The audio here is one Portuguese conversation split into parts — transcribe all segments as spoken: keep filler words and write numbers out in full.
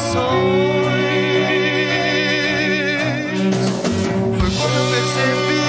Foi quando eu percebi.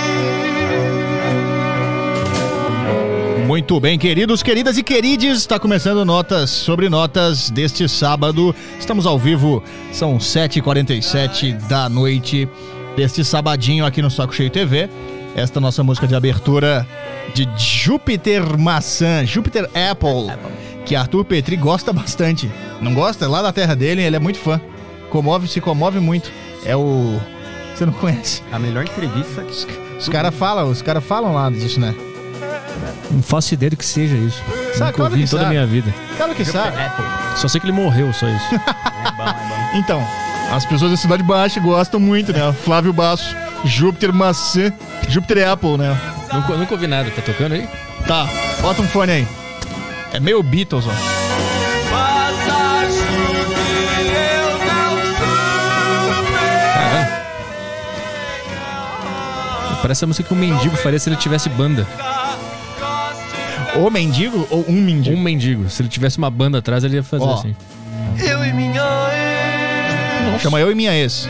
Muito bem, queridos, queridas e querides, está começando Notas sobre Notas deste sábado. Estamos ao vivo, são sete e quarenta e sete da noite deste sabadinho aqui no Saco Cheio T V. Esta nossa música de abertura de Júpiter Maçã, Júpiter Apple, que Arthur Petri gosta bastante. Não gosta? Lá da terra dele, ele é muito fã. Comove, se comove muito. É o... Você não conhece? A melhor entrevista que... Os, os caras falam, os caras falam lá disso, né? Não faço ideia do que seja isso. Sabe, Nunca claro ouvi que em toda a sabe. minha vida. Claro que sabe. Só sei que ele morreu, só isso. É bom, é bom. Então, as pessoas da Cidade Baixa gostam muito, né? Flávio Basso, Júpiter Maçã, Júpiter Apple, né? nunca, nunca ouvi nada. Tá tocando aí? Tá, bota um fone aí. É meio Beatles, ó. Mas acho que eu não supe. Caramba. Parece a música que um mendigo faria se ele tivesse banda. O mendigo ou um mendigo? Um mendigo. Se ele tivesse uma banda atrás, ele ia fazer Ó. assim. Eu e minha ex Chama eu e minha ex.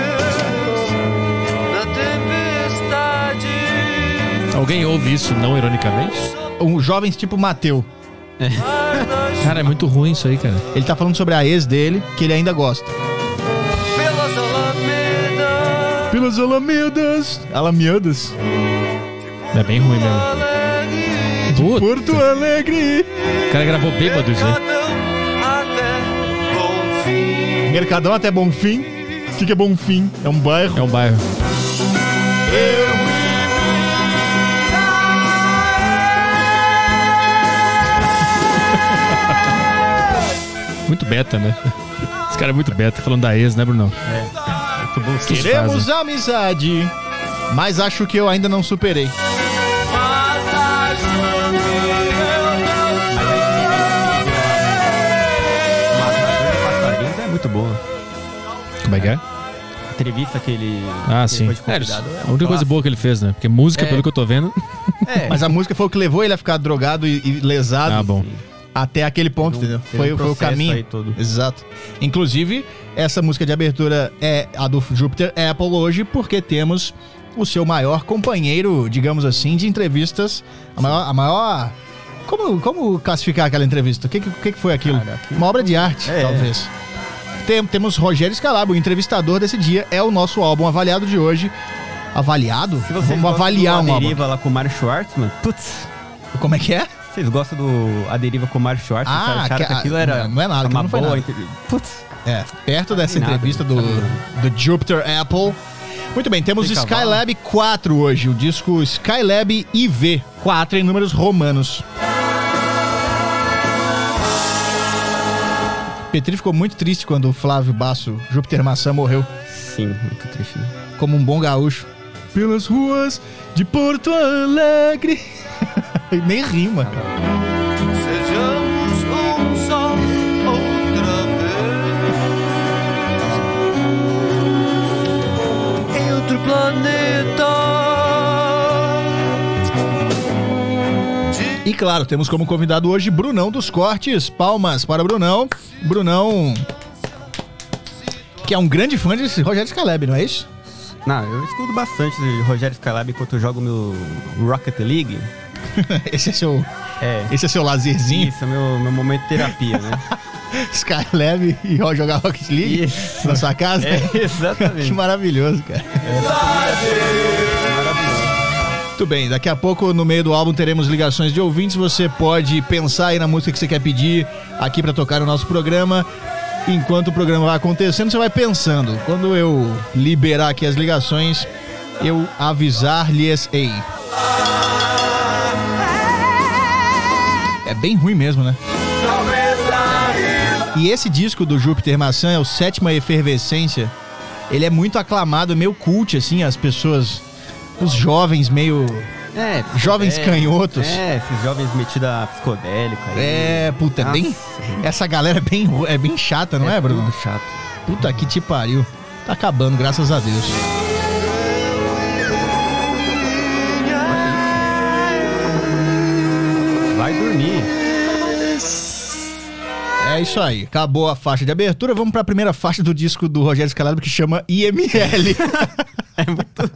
na tempestade. Alguém ouve isso não ironicamente? Um jovens tipo Mateu. Cara, é muito ruim isso aí, cara. Ele tá falando sobre a ex dele, que ele ainda gosta. Pelas alamedas. Pelas Alamedas. Alamedas. É bem ruim mesmo. Alegre. Puta, Porto Alegre. o cara gravou bêbado isso aí. Até bom fim. Mercadão até Bonfim. O que, que é Bonfim? É um bairro. É um bairro. Muito beta, né? Esse cara é muito beta, falando da ex, né, Brunão? Muito bom. Que Queremos fazem. amizade, mas acho que eu ainda não superei. Mas acho que eu não Matador de Passarinhos é muito boa. Como é que é? A entrevista que ele... Ah, que sim. foi de É, convidado, é a um única coisa clássico. boa que ele fez, né? Porque música, É. pelo que eu tô vendo... É, Mas a música foi o que levou ele a ficar drogado e, e lesado Ah, bom. até aquele ponto, Teve um- entendeu? teve Foi, um foi o processo caminho. aí todo. Exato. Inclusive, essa música de abertura é a do Júpiter Apple hoje, porque temos o seu maior companheiro, digamos assim, de entrevistas. A maior. A maior como, como classificar aquela entrevista? O que, que, que que foi aquilo? Cara, que- Uma obra de arte, É. talvez. Tem, temos Rogério Scalabro, o entrevistador desse dia, é o nosso álbum avaliado de hoje. Avaliado? Se vocês Vamos gostam avaliar do um A álbum. Deriva lá com o Mário Schwartzman, putz, Como é que é? vocês gostam do A Deriva com o Mário Schwartzman? Ah, Vocês acharam que- que aquilo era não é nada, aquilo uma não foi boa nada. entrevista? Putz, É, perto dessa Nada, entrevista do, não sabe do Jupiter Apple. Muito bem, temos Tem cavalo? Skylab quatro hoje, o disco Skylab I V, quatro em números romanos. Petri ficou muito triste quando o Flávio Basso, Júpiter Maçã, morreu, sim, muito triste. Né? como um bom gaúcho. Pelas ruas de Porto Alegre. Nem rima. Sejamos um só outra vez. Em outro planeta. E claro, temos como convidado hoje Brunão dos Cortes. Palmas para Brunão. Brunão, que é um grande fã de Rogério Scalab, não é isso? Não, eu escuto bastante de Rogério Scalab enquanto eu jogo meu Rocket League. Esse é seu, É, esse é seu lazerzinho. isso é meu, meu momento de terapia, né? Skylab e ó, jogar Rocket League Isso. na sua casa. É, Que exatamente. maravilhoso, cara. Muito bem, daqui a pouco no meio do álbum teremos ligações de ouvintes. Você pode pensar aí na música que você quer pedir aqui pra tocar no nosso programa. Enquanto o programa vai acontecendo, você vai pensando. Quando eu liberar aqui as ligações, eu avisar-lhes-ei. É bem ruim mesmo, né? E esse disco do Júpiter Maçã é o Sétima Efervescência. Ele é muito aclamado, meio cult, assim, as pessoas, os jovens meio... É, Jovens psicodélico. canhotos. É, esses jovens metidos a psicodélico aí. É, puta, é Nossa, bem... Essa galera é bem, ru- é bem chata, não é, Bruno? tudo chato. Puta que te pariu. Tá acabando, graças a Deus. Vai dormir. É isso aí. Acabou a faixa de abertura. Vamos pra primeira faixa do disco do Rogério Skylab, que chama I M L. É muito...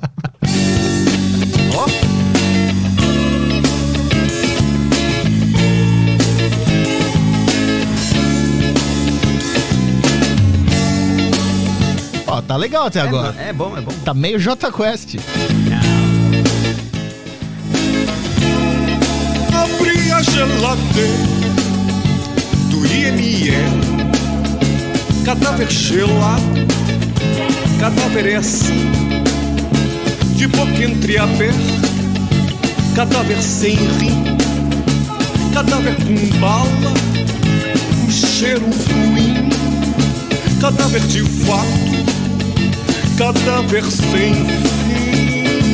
Ó, tá legal até agora. É, é bom, é bom. Tá meio J Quest. Abri a geladeira do I M L. Cadáver gelado, cadáver é assim, de boca entreaberta, cadáver sem rim, cadáver com bala, um cheiro ruim, cadáver de fato, cadáver sem fim.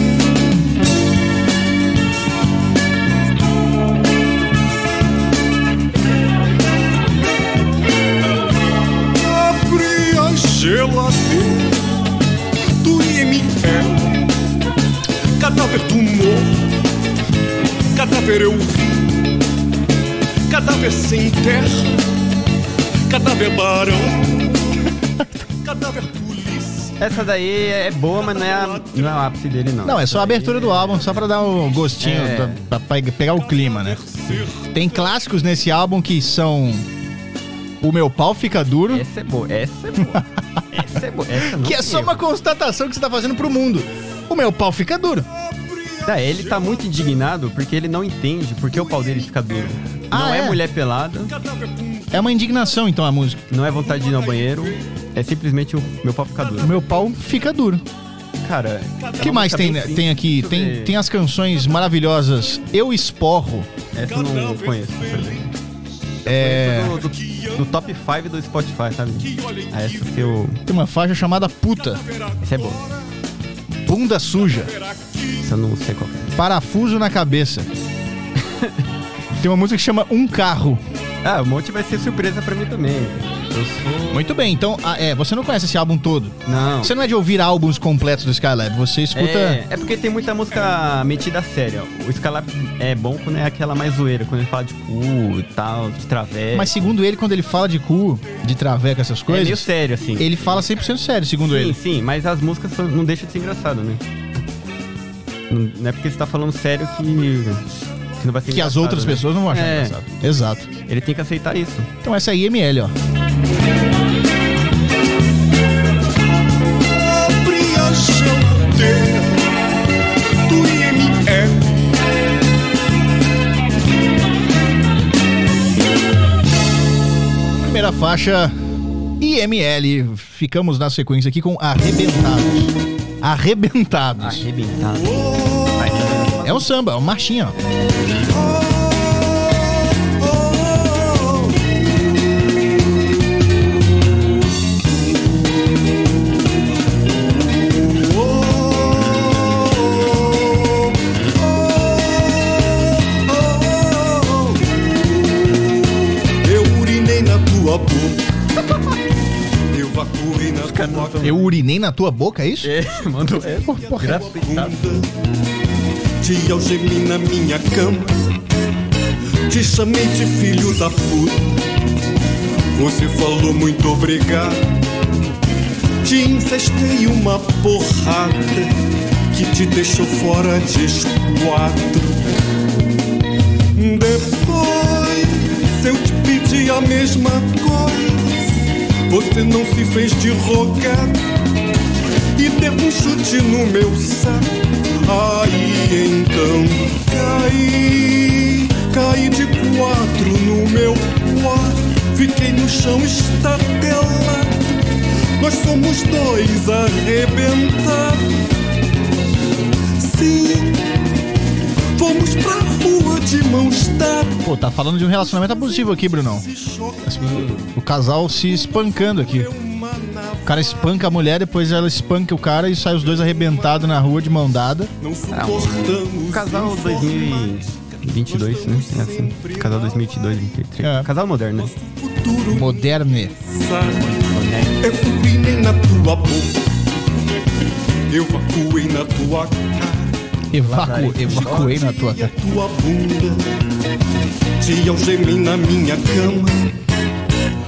Abri a geladeira do I M L. Cadáver tumor, cadáver eu vi, cadáver sem terra, cadáver barão, cadáver polícia. Essa daí é boa, mas não é, a, não é o ápice dele, não. Não, é só a abertura do álbum, só pra dar um gostinho, É. pra, pra- pra pegar o clima, né? Tem clássicos nesse álbum que são O Meu Pau Fica Duro, Essa é boa, essa é boa. Essa é boa, essa não que é tem só erro. uma constatação que você tá fazendo pro mundo. O meu pau fica duro. Tá, ele tá muito indignado porque ele não entende porque o pau dele fica duro. Ah, não é? é? mulher pelada, É uma indignação, então, a música. não é vontade de ir ao banheiro, é simplesmente o meu pau ficar O duro. meu pau fica duro. Cara, O que mais tem, tem aqui? Tem, tem as canções maravilhosas Eu Esporro. Essa eu não conheço. É, Do, do, do top cinco do Spotify, sabe? Ah, essa que eu... tem uma faixa chamada Puta, Essa é boa. Bunda Suja, Essa eu não sei qual é. Parafuso na Cabeça. Tem uma música que chama Um Carro. Ah, o monte vai ser surpresa pra mim também. Eu sou... Muito bem, então, ah, é, você não conhece esse álbum todo. Não. Você não é de ouvir álbuns completos do Skylab, você escuta... É, é porque tem muita música metida a sério. O Skylab é bom quando é aquela mais zoeira, quando ele fala de cu e tal, de traveco. Mas segundo ele, quando ele fala de cu, de traveco, essas é coisas, meio sério, assim. ele fala cem por cento sério, segundo sim, ele. sim, mas as músicas são- não deixam de ser engraçado, né? Não não é porque você tá falando sério que, que não vai ser Que as engraçado, outras né? pessoas não vão achar É. engraçado. Exato. Ele tem que aceitar isso. Então essa é a I M L, ó. Abri a geladeira do I M L. Primeira faixa, I M L. Ficamos na sequência aqui com Arrebentados. Arrebentados. Arrebentado. É um samba, é uma marchinha, ó. Eu urinei na tua boca. Eu vacuei na tua boca. Eu urinei na tua boca, é isso? É, mandou. É, Bunda. Te algemei na minha cama. Te chamei de filho da puta. Você falou muito obrigado. Te infestei uma porrada que te deixou fora de esquadro. Depois eu te pedi a mesma coisa. Você não se fez de rogar e deu um chute no meu saco. Aí então caí, caí de quatro no meu quarto. Fiquei no chão estatelado. Nós somos dois arrebentados. Sim, fomos pra rua de mãos dadas. Pô, tá falando de um relacionamento abusivo aqui, Brunão. O casal se espancando aqui. O cara espanca a mulher, depois ela espanca o cara e sai os dois arrebentados na rua de mão dada. Não suportamos. Casal dois mil e vinte e dois, né? É assim. Casal dois mil e vinte e dois, vinte e três. É. Casal moderno, né? Futuro Moderne. eu urinei na tua boca. Eu vacuei na tua cara. Evacu, evacuei na tua cara. Tua bunda. Te algemei na minha cama.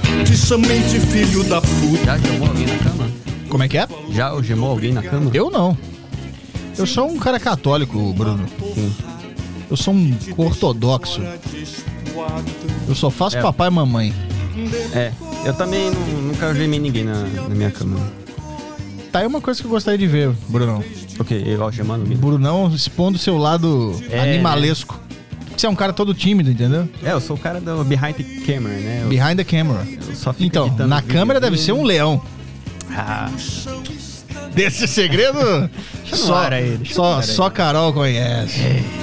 broxamente, filho da puta. Já gemou alguém na cama? Como é que é? Já gemou alguém na cama? Eu não. Eu sou um cara católico, Bruno. Sim. Eu sou um ortodoxo. Eu só faço É. papai e mamãe. É, eu também não, nunca gemei ninguém na, na minha cama. Tá aí uma coisa que eu gostaria de ver, Brunão. O quê? Eu algemando alguém? Brunão expondo o seu lado É, animalesco. Você é um cara todo tímido, entendeu? É, eu sou o cara do behind the camera, né? Eu, Behind the camera. eu só fico Então, editando na os câmera deve ser um leão. Ah, Desse segredo, só, ar aí, deixa no só, ar aí. só Carol conhece.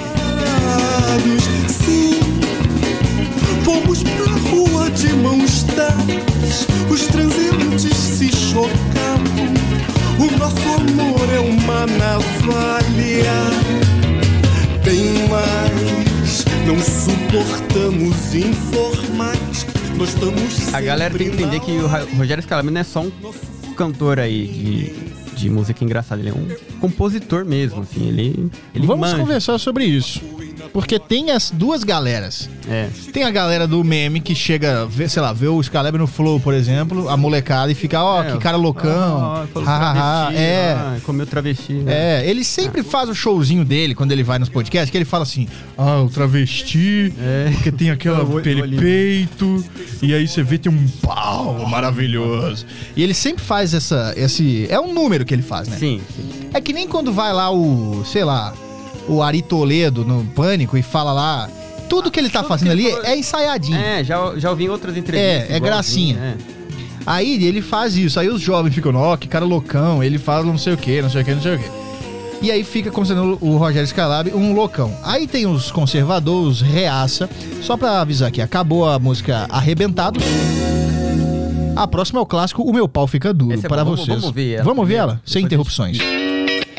Sim, fomos pra rua de mãos dadas. Os transeuntes se chocavam. O nosso amor é uma navalha. Bem mais, não suportamos informais. Nós estamos a galera tem que entender que o Ra- Rogério Skylab não é só um cantor aí de, de música engraçada, ele é um compositor mesmo, assim, ele, ele Vamos manja. conversar sobre isso. Porque tem as duas galeras. É, Tem a galera do meme que chega, vê, sei lá, vê o Skylab no Flow, por exemplo, a molecada e fica, ó, É, que cara loucão. ah, falou ha, ha, ha. travesti, É. ah, comeu travesti. né? É, ele sempre faz o showzinho dele quando ele vai nos podcasts, que ele fala assim, ah, o travesti, É. porque tem aquela Eu vou- aquele eu vou ali. peito, e aí você vê tem um pau maravilhoso. E ele sempre faz essa, esse, é um número que ele faz, né? Sim, sim. É que nem quando vai lá o, sei lá, o Ari Toledo no Pânico e fala lá, tudo que ele tá Tudo fazendo que ele ali falou- é ensaiadinho. É, já, já ouvi em outras entrevistas. É, é igualzinho, gracinha. né? Aí ele faz isso, aí os jovens ficam, ó, que cara loucão, ele fala não sei o que, não sei o que, não sei o que. E aí fica como sendo o Rogério Skylab um loucão. Aí tem os conservadores, reaça. Só pra avisar aqui, acabou a música Arrebentados. A próxima é o clássico O Meu Pau Fica Duro, Essa é para boa, vamos- vocês. vamos ver ela Vamos ouvir primeiro, ela? Sem depois a interrupções. gente-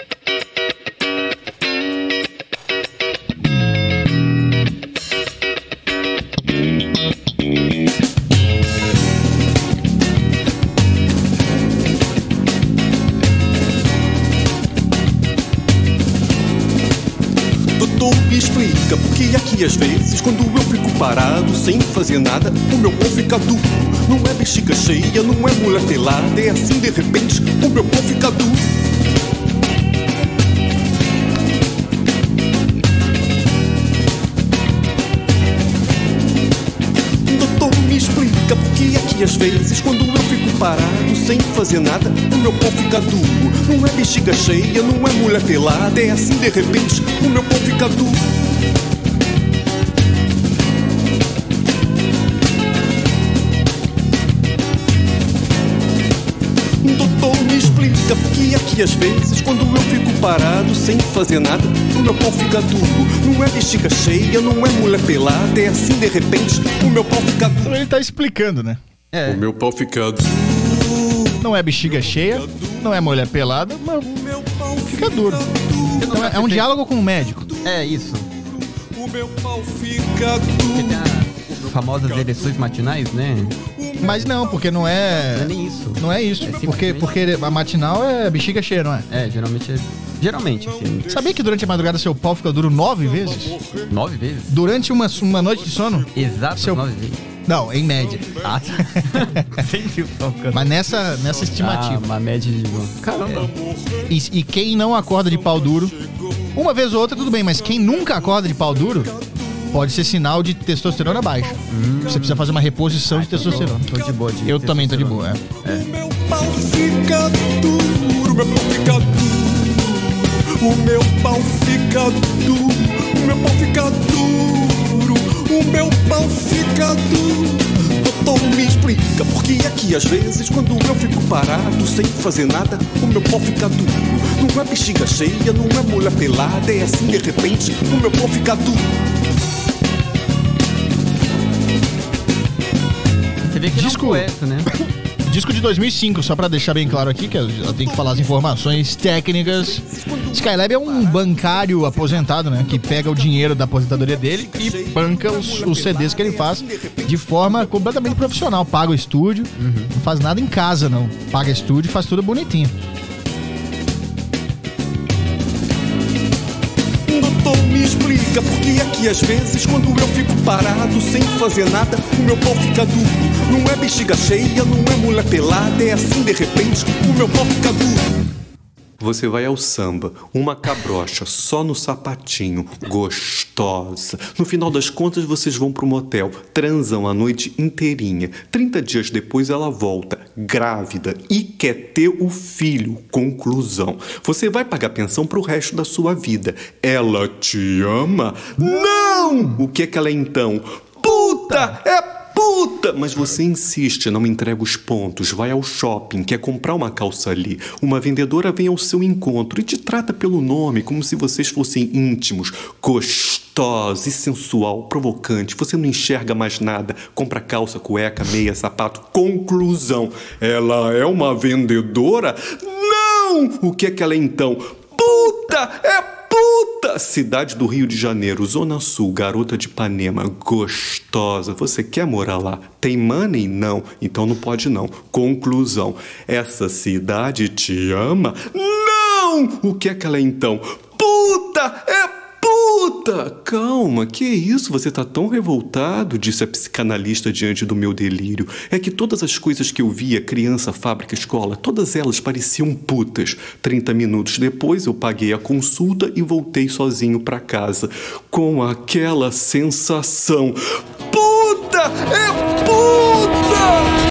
Doutor, me explica por que aqui às vezes, quando eu fico parado sem fazer nada, o meu pau fica duro. Não é bexiga cheia, não é mulher pelada, é assim de repente, o meu pau fica duro. Doutor, me explica por que aqui às vezes, quando eu fico parado sem fazer nada, o meu pau fica duro. Não é bexiga cheia, não é mulher pelada, é assim de repente, o meu pau fica duro. Doutor, me explica por que aqui às vezes, quando eu fico parado sem fazer nada, o meu pau fica duro. Não é bexiga cheia, não é mulher pelada, é assim de repente, o meu pau fica duro. Ele tá explicando, né? É, O meu pau fica duro. Não é bexiga cheia, não é mulher pelada, mas O meu pau fica duro. Então é, é um diálogo com o médico. é isso. O meu pau fica Tem duro. as famosas ereções matinais, né? Mas não, porque não Não é é. nem isso. Não é isso. É porque, simplesmente- porque a matinal é bexiga cheia, não é? É, geralmente é... Geralmente, assim, Sabia que durante a madrugada seu pau fica duro nove vezes? nove vezes? Durante uma, uma noite de sono? Exato, Seu- nove vezes. Não, em média. Ah, sempre tocando. Mas nessa, nessa Ah, estimativa. uma média de... Caramba. E, e quem não acorda de pau duro, uma vez ou outra tudo bem, mas quem nunca acorda de pau duro, pode ser sinal de testosterona baixa. Você precisa fazer uma reposição de testosterona. Tô de boa. De Eu também tô de boa, é. O meu pau fica duro. O meu pau fica duro. O meu pau fica duro. O meu pau fica duro. O meu pau fica duro. Doutor, me explica por que aqui às vezes, quando eu fico parado sem fazer nada, o meu pau fica duro. Não é bexiga cheia, não é mulher pelada, é assim de repente, o meu pau fica duro. Você vê que Disco- não é um poeta, né? Disco de dois mil e cinco, só pra deixar bem claro aqui, que eu eu tenho que falar as informações técnicas. Skylab é um bancário aposentado, né? Que pega o dinheiro da aposentadoria dele e banca os, os C Ds que ele faz de forma completamente profissional. Paga o estúdio, não faz nada em casa, não. Paga estúdio e faz tudo bonitinho. Doutor, me explica por que aqui às vezes, quando eu fico parado sem fazer nada, o meu pau fica duro. Não é bexiga cheia, não é mulher pelada. É assim de repente, o meu pau fica duro. Você vai ao samba, uma cabrocha só no sapatinho, gostosa. No final das contas, vocês vão pro motel, transam a noite inteirinha. trinta dias depois ela volta, grávida, e quer ter o filho. Conclusão. Você vai pagar pensão pro resto da sua vida. Ela te ama? Não! O que é que ela é então? Puta! É puta! Mas você insiste, não entrega os pontos, vai ao shopping, quer comprar uma calça ali. Uma vendedora vem ao seu encontro e te trata pelo nome, como se vocês fossem íntimos. Gostosa e sensual, provocante. Você não enxerga mais nada. Compra calça, cueca, meia, sapato. Conclusão. Ela é uma vendedora? Não! O que é que ela é então? Puta! É puta! Cidade do Rio de Janeiro, Zona Sul, garota de Ipanema, gostosa. Você quer morar lá? Tem money? Não. Então não pode não. Conclusão. Essa cidade te ama? Não! O que é que ela é então? Puta! É puta! Calma, que isso? Você tá tão revoltado, disse a psicanalista diante do meu delírio. É que todas as coisas que eu via, criança, fábrica, escola, todas elas pareciam putas. Trinta minutos depois eu paguei a consulta e voltei sozinho pra casa. Com aquela sensação. Puta! É puta!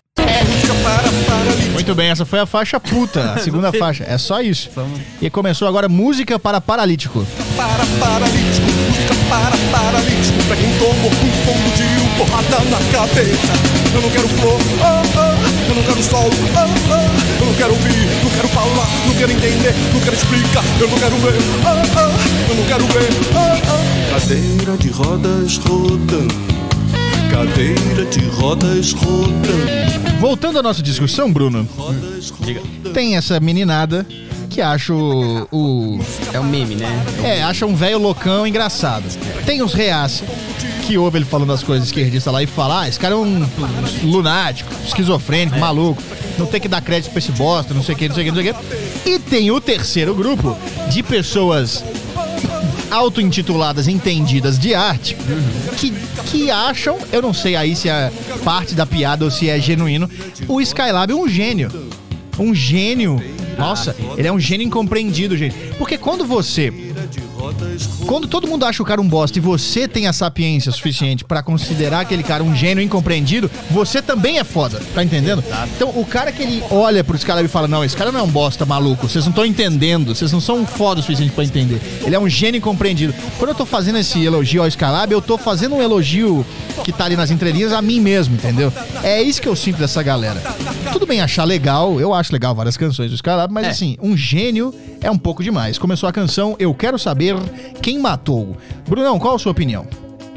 Muito bem, essa foi a faixa puta, a segunda faixa. É só isso. E começou agora música para paralítico. Para paralítico, música para paralítico. Pra quem tomou um pombo de um porrada na cabeça. Eu não quero flor, oh, oh. Eu não quero sol, oh, oh. Eu não quero ouvir, não quero falar, não quero entender, não quero explicar. Eu não quero ver, oh, oh. Eu não quero ver, oh, oh. Cadeira de rodas rodando. Cadeira de rodas rodando. Voltando à nossa discussão, Bruno, Diga. tem essa meninada que acha o... o É um meme, né? é, acha um velho loucão engraçado. Tem uns reaça que ouve ele falando as coisas esquerdistas lá e fala, ah, esse cara é um lunático, esquizofrênico, maluco, não tem que dar crédito pra esse bosta, não sei o que, não sei o que, não sei o que. E tem o terceiro grupo de pessoas auto-intituladas entendidas de arte que, que acham, eu não sei aí se é parte da piada ou se é genuíno, o Skylab é um gênio. Um gênio. Nossa, ele é um gênio incompreendido, gente. Porque quando você... Quando todo mundo acha o cara um bosta e você tem a sapiência suficiente pra considerar aquele cara um gênio incompreendido, você também é foda, tá entendendo? Então o cara que ele olha pro Skylab e fala, não, esse cara não é um bosta maluco, vocês não estão entendendo, vocês não são foda o suficiente pra entender. Ele é um gênio incompreendido. Quando eu tô fazendo esse elogio ao Skylab, eu tô fazendo um elogio que tá ali nas entrelinhas a mim mesmo, entendeu? É isso que eu sinto dessa galera. Tudo bem achar legal, eu acho legal várias canções do Skylab, mas É. assim, um gênio é um pouco demais. Começou a canção Eu Quero Saber Quem Matou. Brunão, qual a sua opinião?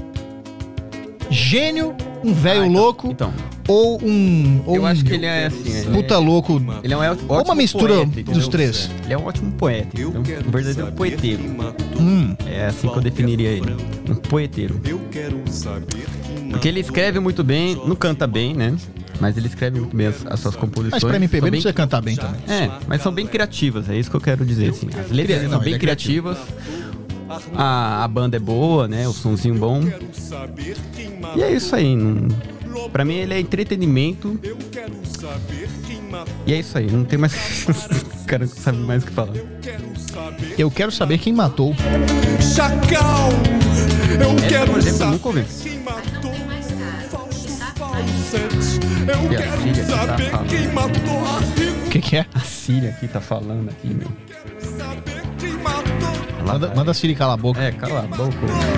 Gênio, um velho Ah, então- louco então. ou um... Ou Eu um acho que ele é assim. Ele puta é, louco? Ele é um ótimo Ou uma mistura poeta, dos entendeu? três. Ele é um ótimo poeta. Então, um verdadeiro poeteiro. Hum, É assim que eu definiria ele. Um poeteiro. Eu quero saber quem Porque ele escreve muito bem, não canta bem, né? Mas ele escreve muito bem as, as suas composições. mas pra M P B São não bem- precisa cantar bem também. É, mas são bem criativas, é isso que eu quero dizer, assim. As letras Não, são ele bem é criativo. criativas. A, a banda é boa, né? O sonzinho bom. saber quem E é isso aí. Não... Pra mim ele é entretenimento. Eu quero saber quem matou. E é isso aí, não tem mais. O cara não sabe mais o que falar. Quero saber Eu quero saber quem matou. Chacal. Eu Essa, quero por exemplo, eu saber nunca ouvi. quem matou. Fausto Fawcett. Eu E a quero filha que tá saber falando. quem matou a Rita. O que que é? A Síria aqui tá falando aqui, meu. Saber quem matou. Manda, manda a Siri calar a boca. É, cala a boca.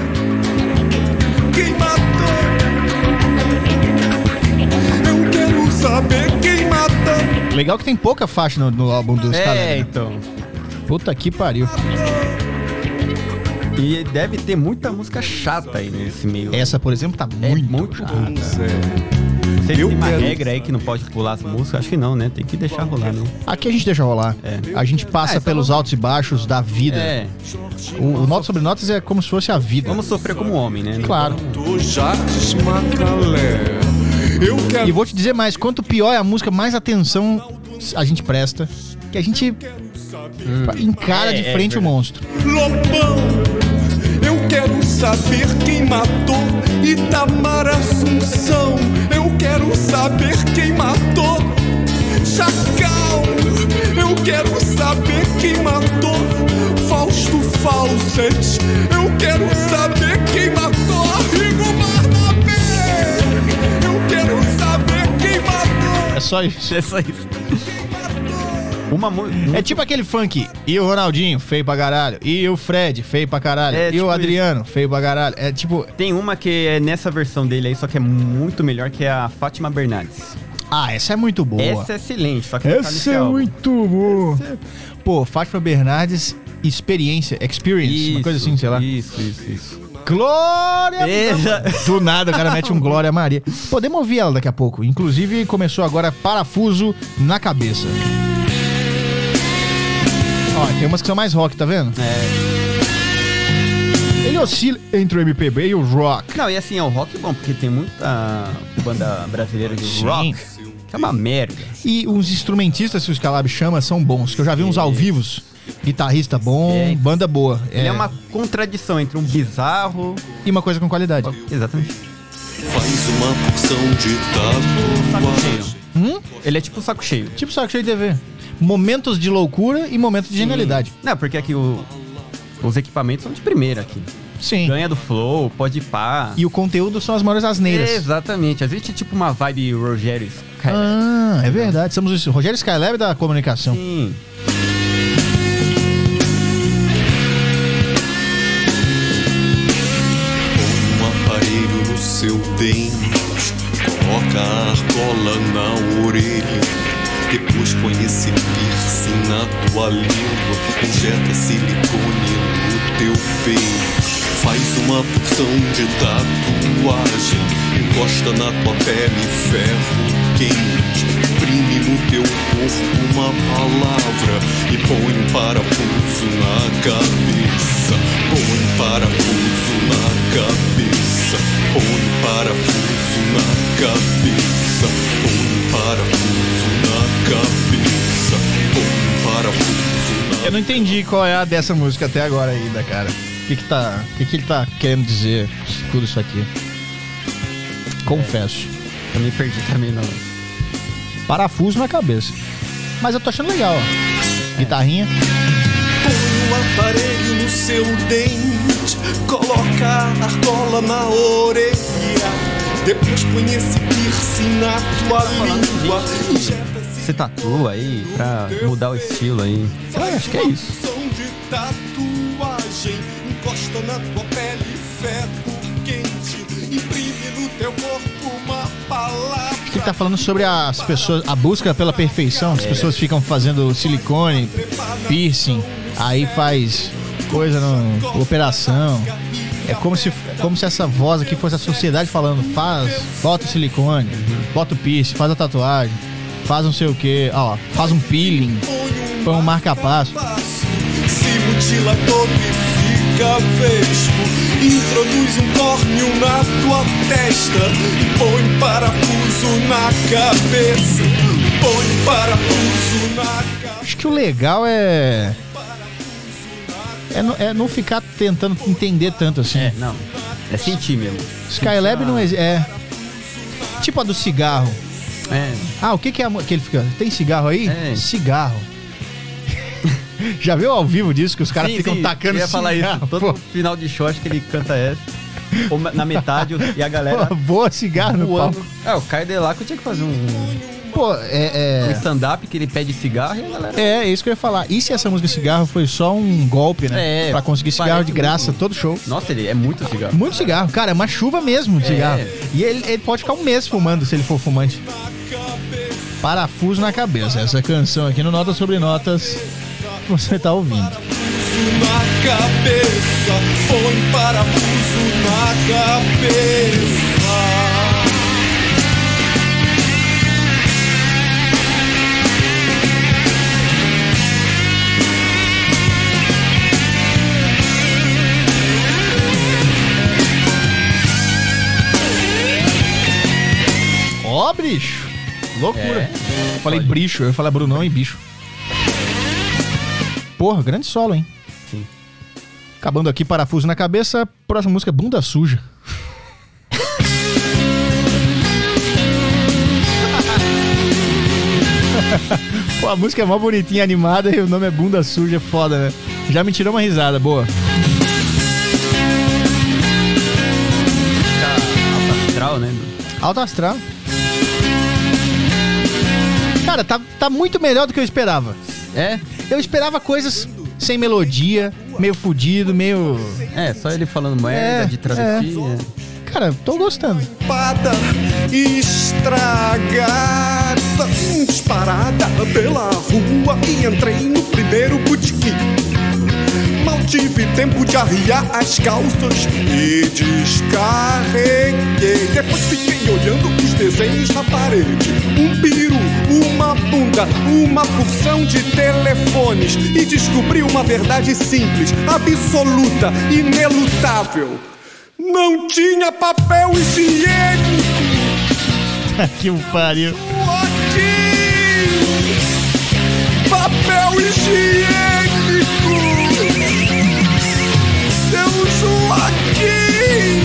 Quem matou. Eu quero saber quem matou. Legal que tem pouca faixa no, no álbum dos É, caras. então. Puta que pariu. E deve ter muita música chata aí nesse meio. Essa, por exemplo, tá É muito, muito chata. chata. Você Eu tem uma quero regra aí que não pode pular as músicas? Acho que não, né? Tem que deixar rolar, né? Aqui a gente deixa rolar. É. A gente passa Ah, então pelos vamos- altos e baixos da vida. É, O, o Notas sobre Notas é como se fosse a vida. vamos sofrer como homem, né? Claro. Do Jardim Macalé. Eu quero. E vou te dizer mais, quanto pior é a música, mais atenção a gente presta. Que a gente encara É, de é frente o verdade. monstro. Lobão. Eu quero saber quem matou Itamar Assunção. Eu quero saber saber quem matou Chacal. Eu quero saber quem matou Fausto Fawcett. Eu quero saber quem matou Arrigo Barnabé. Eu quero saber quem matou. É só isso. É só isso. Uma música. É tipo aquele funk. E o Ronaldinho, feio pra caralho. E o Fred, feio pra caralho. É, e tipo o Adriano, feio pra caralho. É tipo... Tem uma que é nessa versão dele aí, só que é muito melhor, que é a Fátima Bernardes. Ah, essa é muito boa. Essa é excelente, só que não tá nesse Essa é álbum. muito boa. Pô, Fátima Bernardes, experiência, experience, Isso, uma coisa assim, sei lá. Isso, isso, isso. Glória! Exa- Do nada o cara mete um Glória Maria. Podemos ouvir ela daqui a pouco. Inclusive, começou agora Parafuso na Cabeça. Ó, tem umas que são mais rock, tá vendo? É. Ele oscila entre o M P B e o rock. Não, e assim, é o rock bom, porque tem muita banda brasileira de Sim. rock, que é uma merda. E os instrumentistas que o Skylab chama são bons, que eu já vi uns ao vivos. Guitarrista bom, É. banda boa. Ele é uma contradição entre um bizarro... E uma coisa com qualidade. Exatamente. Faz uma porção de Saco cheio. tatuagem. Hum? Ele é tipo saco cheio. Tipo Saco Cheio T V. Momentos de loucura e momentos de genialidade. Não, porque aqui o- os equipamentos são de primeira aqui. Sim. Ganha do Flow, pode pá. E o conteúdo são as maiores asneiras. Exatamente. Às vezes é tipo uma vibe Rogério Skylab. Ah, é verdade. Somos isso. Rogério Skylab da comunicação. Sim. Um aparelho no seu dente, coloca a argola na orelha, depois põe esse piercing na tua língua, injeta silicone no teu peito, faz uma porção de tatuagem, encosta na tua pele ferro quente, imprime no teu corpo uma palavra e põe um parafuso na cabeça, põe um parafuso na cabeça, põe um parafuso na cabeça, põe um parafuso na cabeça, põe um parafuso na Eu não entendi qual é a dessa música até agora ainda, cara. O que que tá... O que que ele tá querendo dizer com tudo isso aqui? Confesso. Eu me perdi também, não. Parafuso na cabeça. Mas eu tô achando legal, ó. Guitarrinha. Põe um aparelho no seu dente, coloca a argola na orelha, depois põe esse piercing na tua língua, injeta Você tatua aí pra mudar o estilo aí. Sei lá, acho que é isso. porção de tatuagem, encosta na tua pele ferro quente, imprime no teu corpo uma palavra. Que ele tá falando sobre as pessoas, a busca pela perfeição. As pessoas ficam fazendo silicone, piercing, aí faz coisa no operação. É como se, como se essa voz aqui fosse a sociedade falando: faz, bota o silicone, bota o piercing, faz a tatuagem, faz não sei o que, ó, faz um peeling, põe um marca-passo. Se mutila todo e fica vesgo, introduz um córneo na tua testa e põe um parafuso na cabeça, põe um parafuso na cabeça. Acho que o legal é. É não, é não ficar tentando entender tanto assim. É, não. É sentir mesmo. Skylab não é, é. Tipo a do cigarro. É. Ah, o que que é a, mu- que ele fica? Tem cigarro aí? É. Cigarro. Já viu ao vivo disso que os caras Sim, ficam sim, tacando eu ia falar cigarro? isso. Todo final de show acho que ele canta essa. Ou na metade e a galera Pô, boa cigarro no voando. palco. É, o Caio Delaco tinha que fazer um, Pô, um é, stand-up que ele pede cigarro e a galera... é. É, isso que eu ia falar. E se essa música cigarro foi só um golpe, né? É, pra conseguir cigarro parece de graça, muito. todo show. Nossa, ele é muito cigarro. Muito cigarro. Cara, é uma chuva mesmo de É. cigarro. E ele, ele pode ficar um mês fumando se ele for fumante. Parafuso na cabeça. Essa canção aqui no Notas sobre Notas que você tá ouvindo. Na cabeça, põe parafuso na cabeça. Ó, bicho. Loucura. É. Eu falei bricho, eu ia falar Brunão e bicho. Porra, grande solo, hein? Sim. Acabando aqui, parafuso na cabeça. Próxima música, Bunda Suja. Pô, a música é mó bonitinha, animada, e o nome é Bunda Suja, foda, né? Já me tirou uma risada, boa. Alto astral, né? Alto astral. Cara, tá, tá muito melhor do que eu esperava. É? Eu esperava coisas sem melodia, meio fudido, meio... É, só ele falando merda É, de travesti. é. É. Cara, tô gostando. Espada estragada, disparada pela rua e entrei no primeiro botequim. Mal tive tempo de arriar as calças e descarreguei. Depois fiquei olhando os desenhos na parede. Um peru, uma bunda, uma porção de telefones. E descobri uma verdade simples, absoluta, inelutável. Não tinha papel higiênico. Que pariu. Aqui! Papel higiênico! Seu Joaquim!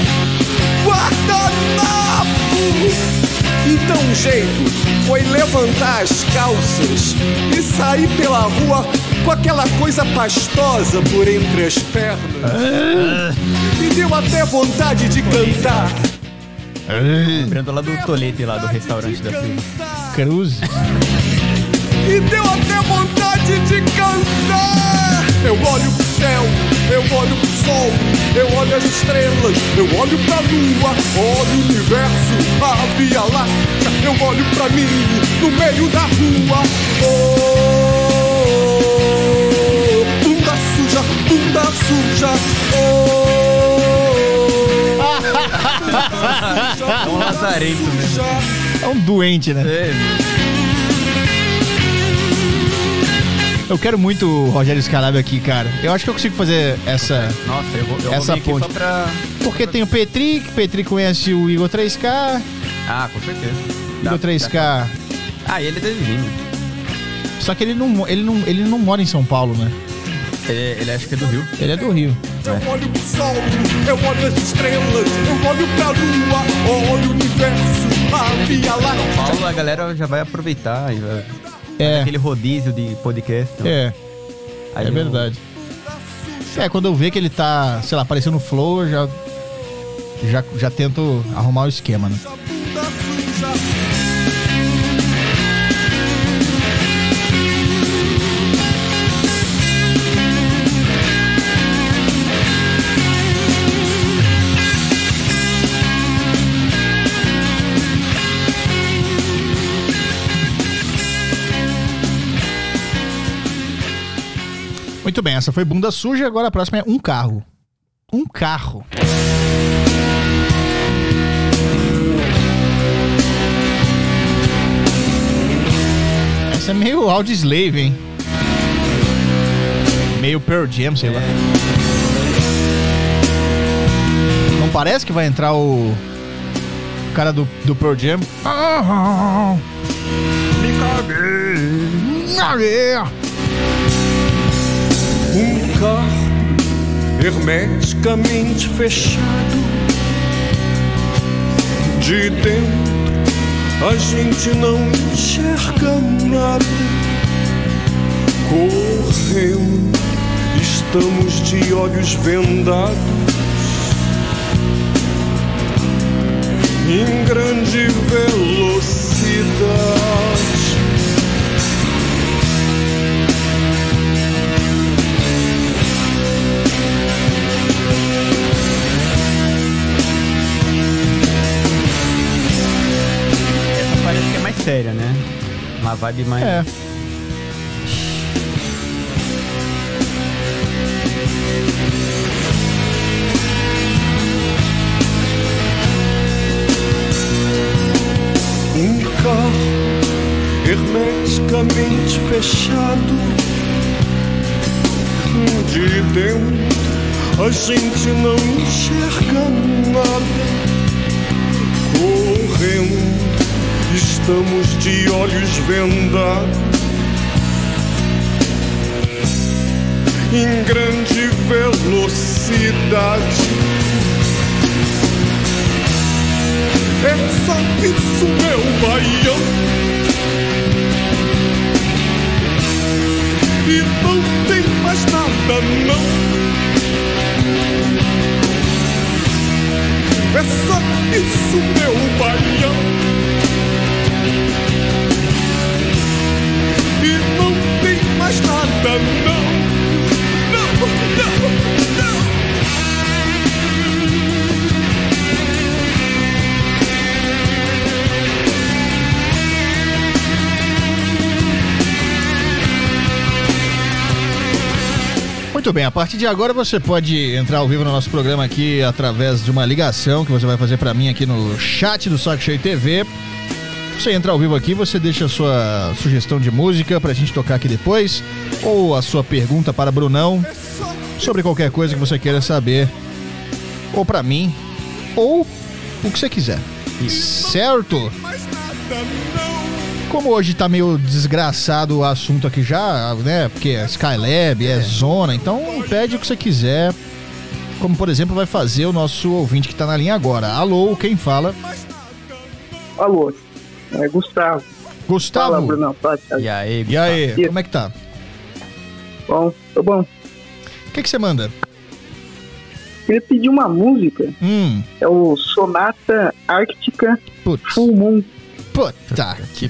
Guardanapo! Então o jeito foi levantar as calças e sair pela rua com aquela coisa pastosa por entre as pernas. Me deu até vontade de cantar. Lembrando lá do Tolete, lá do restaurante da Silva. Cruz. E deu até vontade de cantar. Eu olho pro céu, eu olho pro sol, eu olho as estrelas, eu olho pra lua, olho o universo, a Via Láctea. Eu olho pra mim, no meio da rua. Oh, bunda suja, bunda suja. Oh, É um lazarento mesmo. É um doente, né? É, Eu quero muito o Rogério Skylab aqui, cara. Eu acho que eu consigo fazer essa... nossa, eu vou, eu Essa vou vir aqui ponte. só pra... Porque tem o Petri, que Petri conhece o Igor três K. Ah, com certeza. Igor três K... Ah, ele deve vir. Só que ele não, ele, não, ele não mora em São Paulo, né? Ele, ele acho que é do Rio. Ele é do Rio. eu olho pro sol, eu olho as estrelas, eu olho pra lua, olho o universo, a Via Láctea. Paulo, a galera já vai aproveitar e vai... É, Aquele rodízio de podcast. é, Aí é eu- verdade. É, quando eu ver que ele tá, sei lá, aparecendo no Flow, eu já, já, já tento arrumar o esquema, né? Bunda suja. Muito bem, essa foi Bunda Suja, agora a próxima é Um Carro. Um Carro. Essa é meio Audioslave, hein? Meio Pearl Jam, sei lá. Não parece que vai entrar o... o cara do, do Pearl Jam? Me caguei. Um carro hermeticamente fechado. De dentro a gente não enxerga nada. Correndo, estamos de olhos vendados. Em grande velocidade. Parece que é mais séria, né? Uma vibe mais... É. Um carro hermeticamente fechado. De dentro a gente não enxerga nada. Correndo, estamos de olhos vendados. Em grande velocidade. É só isso, meu baião. e não tem mais nada não. É só isso, meu baião. E não tem mais nada não. Não, não, não. Muito bem, a partir de agora você pode entrar ao vivo no nosso programa aqui através de uma ligação que você vai fazer pra mim aqui no chat do Saco Cheio T V. Você entra ao vivo aqui, você deixa a sua sugestão de música pra gente tocar aqui depois, ou a sua pergunta para Brunão sobre qualquer coisa que você queira saber, ou pra mim, ou o que você quiser. Certo? Como hoje tá meio desgraçado o assunto aqui já, né? Porque é Skylab, é zona, então pede o que você quiser. Como, por exemplo, vai fazer o nosso ouvinte que tá na linha agora. Alô, quem fala? Alô, é Gustavo. Gustavo? Fala, Bruno. Fala, E aí, E aí, como é que tá? Bom, tô bom. O que que você manda? Queria pedir uma música. Hum, É o Sonata Ártica putz, Full Moon. puta. que,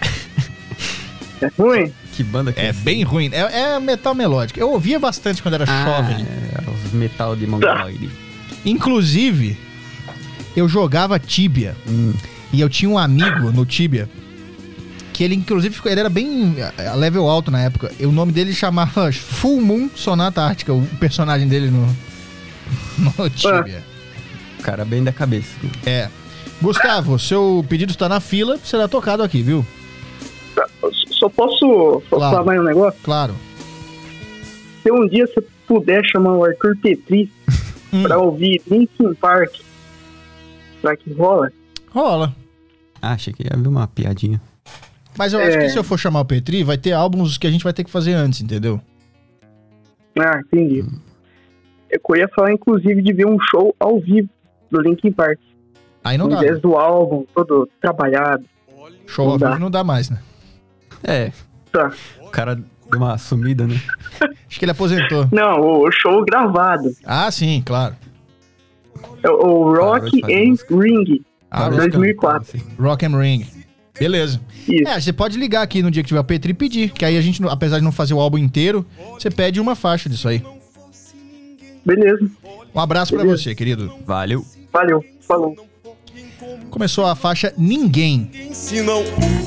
É ruim? que banda que É bem ruim. É, é metal melódico. Eu ouvia bastante quando era jovem. Ah, os metal de mongoloide. Inclusive, eu jogava Tibia. Hum. E eu tinha um amigo no Tibia que ele, inclusive, ficou- ele era bem a level alto na época. E o nome dele chamava Full Moon Sonata Ártica, o personagem dele no, no Tibia. Cara bem da cabeça. É. Gustavo, seu pedido está na fila, será tocado aqui, viu? Tá, Só posso, posso Claro. falar mais um negócio? Claro. Se um dia você puder chamar o Arthur Petri Hum. pra ouvir Linkin Park, será que rola? Rola. Ah, achei que ia haver uma piadinha. Mas eu acho É. que se eu for chamar o Petri, vai ter álbuns que a gente vai ter que fazer antes, entendeu? Ah, entendi. Eu ia falar, inclusive, de ver um show ao vivo do Linkin Park. Aí não Ao dá. invés do álbum todo trabalhado. Show não ao dá. vivo não dá mais, né? É, Tá. o cara deu uma sumida, né? Acho que ele aposentou. Não, o show gravado. Ah, sim, claro. É o Rock Parou de fazer and música. Ring, Ah, dois mil e quatro. Assim. Rock and Ring. Beleza. Isso. É, você pode ligar aqui no dia que tiver o Petri e pedir, que aí a gente, apesar de não fazer o álbum inteiro, você pede uma faixa disso aí. Beleza. Um abraço pra Beleza. você, querido. Valeu. Valeu. Falou. Começou a faixa Ninguém. Se não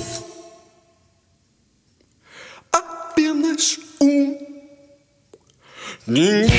apenas um ninguém.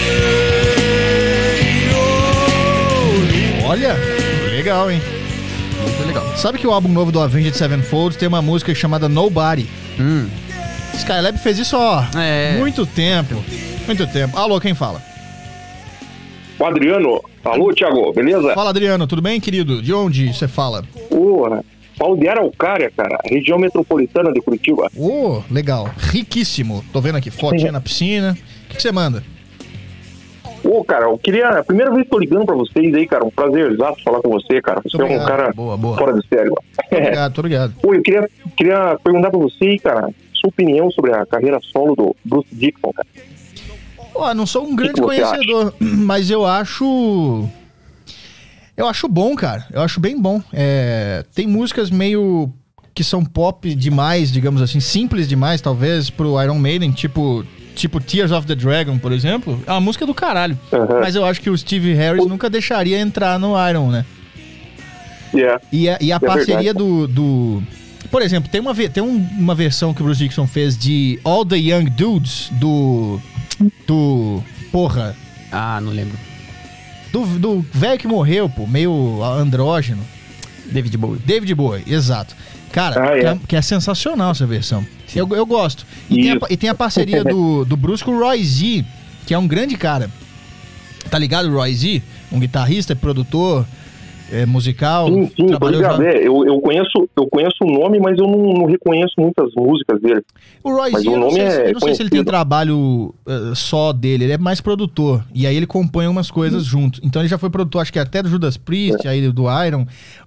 Olha, legal, hein? Muito legal. Sabe que o álbum novo do Avenged Sevenfold tem uma música chamada Nobody? Hum. Skylab fez isso, ó, É. muito tempo. Muito tempo. Alô, quem fala? O Adriano. Alô, Thiago, beleza? Fala, Adriano, tudo bem, querido? De onde você fala? Porra, Paulo de Araucária, cara, região metropolitana de Curitiba. Ô, legal. Riquíssimo. Tô vendo aqui, fotinha na piscina. O que que você manda? Ô, cara, eu queria. A primeira vez que tô ligando pra vocês aí, cara, um prazer exato falar com você, cara. Você é um obrigado. cara Boa, boa. fora de sério. Tô ligado, tô ligado. Pô, eu queria, queria perguntar pra você, cara, sua opinião sobre a carreira solo do Bruce Dickinson, cara. Ó, não sou um grande que você conhecedor, mas eu acho... Eu acho bom, cara. Eu acho bem bom. É, tem músicas meio que são pop demais, digamos assim, simples demais, talvez, pro Iron Maiden, tipo, tipo Tears of the Dragon, por exemplo. É uma música do caralho. Uhum. Mas eu acho que o Steve Harris nunca deixaria entrar no Iron, né? Yeah. E a, e a É parceria verdade. do, do... Por exemplo, tem, uma, ve- tem um- uma versão que o Bruce Dickinson fez de All the Young Dudes, do... Do... Porra... Ah, não lembro. Do, do velho que morreu, pô, meio andrógeno. David Bowie. David Bowie, exato. Cara, Ah, é. que, é, que é sensacional essa versão. Eu, eu gosto. E tem, a, Isso. e tem a parceria do, do Bruce com o Roy Z, que é um grande cara. Tá ligado, o Roy Z? Um guitarrista, produtor, é, musical. Sim, sim, tô trabalhou ligado. já- É, eu, eu, conheço, eu conheço o nome, mas eu não, não reconheço muitas músicas dele. O Roy Mas Z, o eu não, nome sei, se- é eu não sei se ele tem conhecido. trabalho uh, só dele, ele é mais produtor. E aí ele compõe umas coisas junto. Então ele já foi produtor, acho que até do Judas Priest, aí do Iron.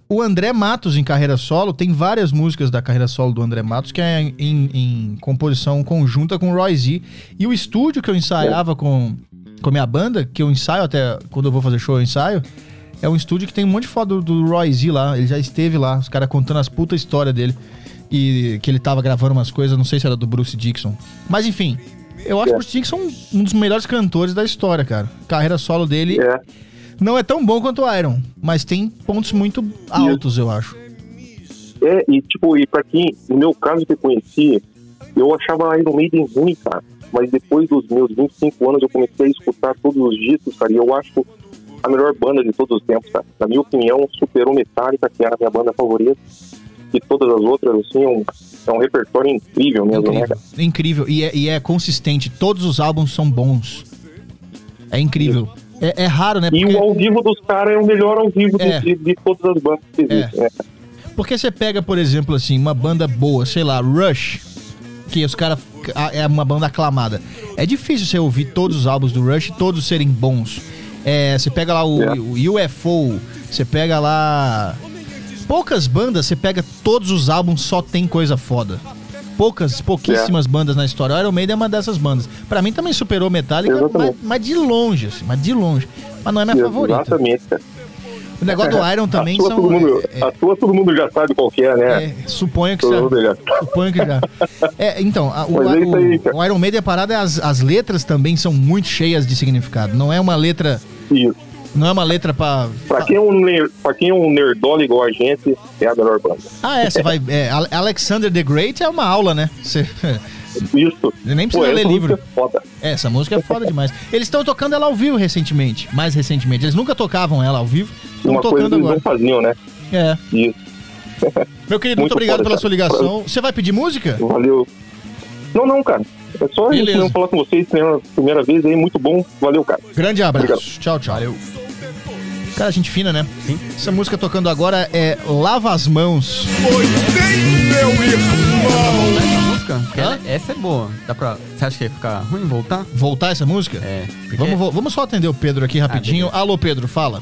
O André Matos, em carreira solo, tem várias músicas da carreira solo do André Matos que é em, em composição conjunta com o Roy Z. E o estúdio que eu ensaiava com, com a minha banda, que eu ensaio até quando eu vou fazer show, eu ensaio, é um estúdio que tem um monte de foto do, do Roy Z lá. Ele já esteve lá, os caras contando as putas histórias dele. E que ele tava gravando umas coisas, não sei se era do Bruce Dickinson. Mas enfim, eu acho é. o Bruce Dickinson um dos melhores cantores da história, cara. Carreira solo dele É. não é tão bom quanto o Iron, mas tem pontos muito altos, eu acho. É, e tipo, e pra quem, no meu caso que eu conheci, eu achava Iron Maiden ruim, cara. Mas depois dos meus vinte e cinco anos eu comecei a escutar todos os discos, cara, e eu acho a melhor banda de todos os tempos, cara. Na minha opinião, superou Metallica, que era a minha banda favorita. E todas as outras, assim, é um, é um repertório incrível mesmo, incrível, né, cara? Incrível, e é, e é consistente, todos os álbuns são bons. É incrível. É, é raro, né? Porque... E o ao vivo dos caras é o melhor ao vivo é. de, de todas as bandas que existem, é. né? Porque você pega, por exemplo, assim, uma banda boa, sei lá, Rush, que os caras... é uma banda aclamada. É difícil você ouvir todos os álbuns do Rush e todos serem bons. É, você pega lá o, é. o U F O, você pega lá... Poucas bandas, você pega todos os álbuns, só tem coisa foda. Poucas, pouquíssimas é. bandas na história. O Iron Maiden é uma dessas bandas. Pra mim também superou Metallica, mas, mas de longe, assim, mas de longe. Mas não é minha favorita. Exatamente, cara. O negócio do Iron também a sua, são... Todo mundo, é, a sua todo mundo já sabe qual que é, né? É, suponho que todo já. já. Suponho que já. É, então, a, o, é o, aí, o Iron Maiden, a parada, as, as letras também são muito cheias de significado. Não é uma letra... Isso. Não é uma letra pra... Pra quem é um, ner, pra quem é um nerdola igual a gente, é a melhor banda. Ah, é, você vai... É, Alexander the Great é uma aula, né? Você... Isso. Nem precisa Pô, ler livro. É foda. É, essa música é foda demais. Eles estão tocando ela ao vivo recentemente, mais recentemente. Eles nunca tocavam ela ao vivo, estão tocando agora. Não faziam, né? É. Isso. Meu querido, muito, muito obrigado foda, pela cara. sua ligação. Você vai pedir música? Valeu. Não, não, cara. É só isso mesmo falar com vocês pela primeira vez aí, muito bom. Valeu, cara. Grande abraço. Obrigado. Tchau, tchau. Valeu. Cara, gente fina, né? Sim. Essa música tocando agora é Lava as Mãos. Pois tem, meu irmão. Essa música? Ela, essa é boa. Dá pra... Você acha que ia ficar ruim voltar? Voltar essa música? É. Porque... Vamos, vamos só atender o Pedro aqui rapidinho. Ah, alô, Pedro, fala.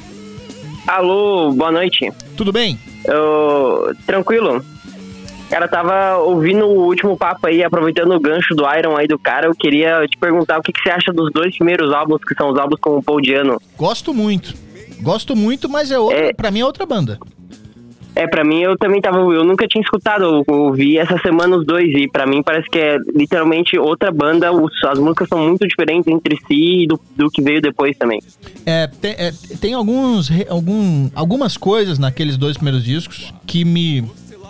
Alô, boa noite. Tudo bem? Eu... Tranquilo? Cara, tava ouvindo o último papo aí, aproveitando o gancho do Iron aí do cara, eu queria te perguntar o que, que você acha dos dois primeiros álbuns, que são os álbuns com o Paul Diano. Gosto muito. Gosto muito, mas é outra, é, pra mim é outra banda. É, pra mim eu também tava, eu nunca tinha escutado, eu ouvi essa semana os dois e pra mim parece que é literalmente outra banda, os, as músicas são muito diferentes entre si e do, do que veio depois também. É, tem, é, tem alguns, algum, algumas coisas naqueles dois primeiros discos que me,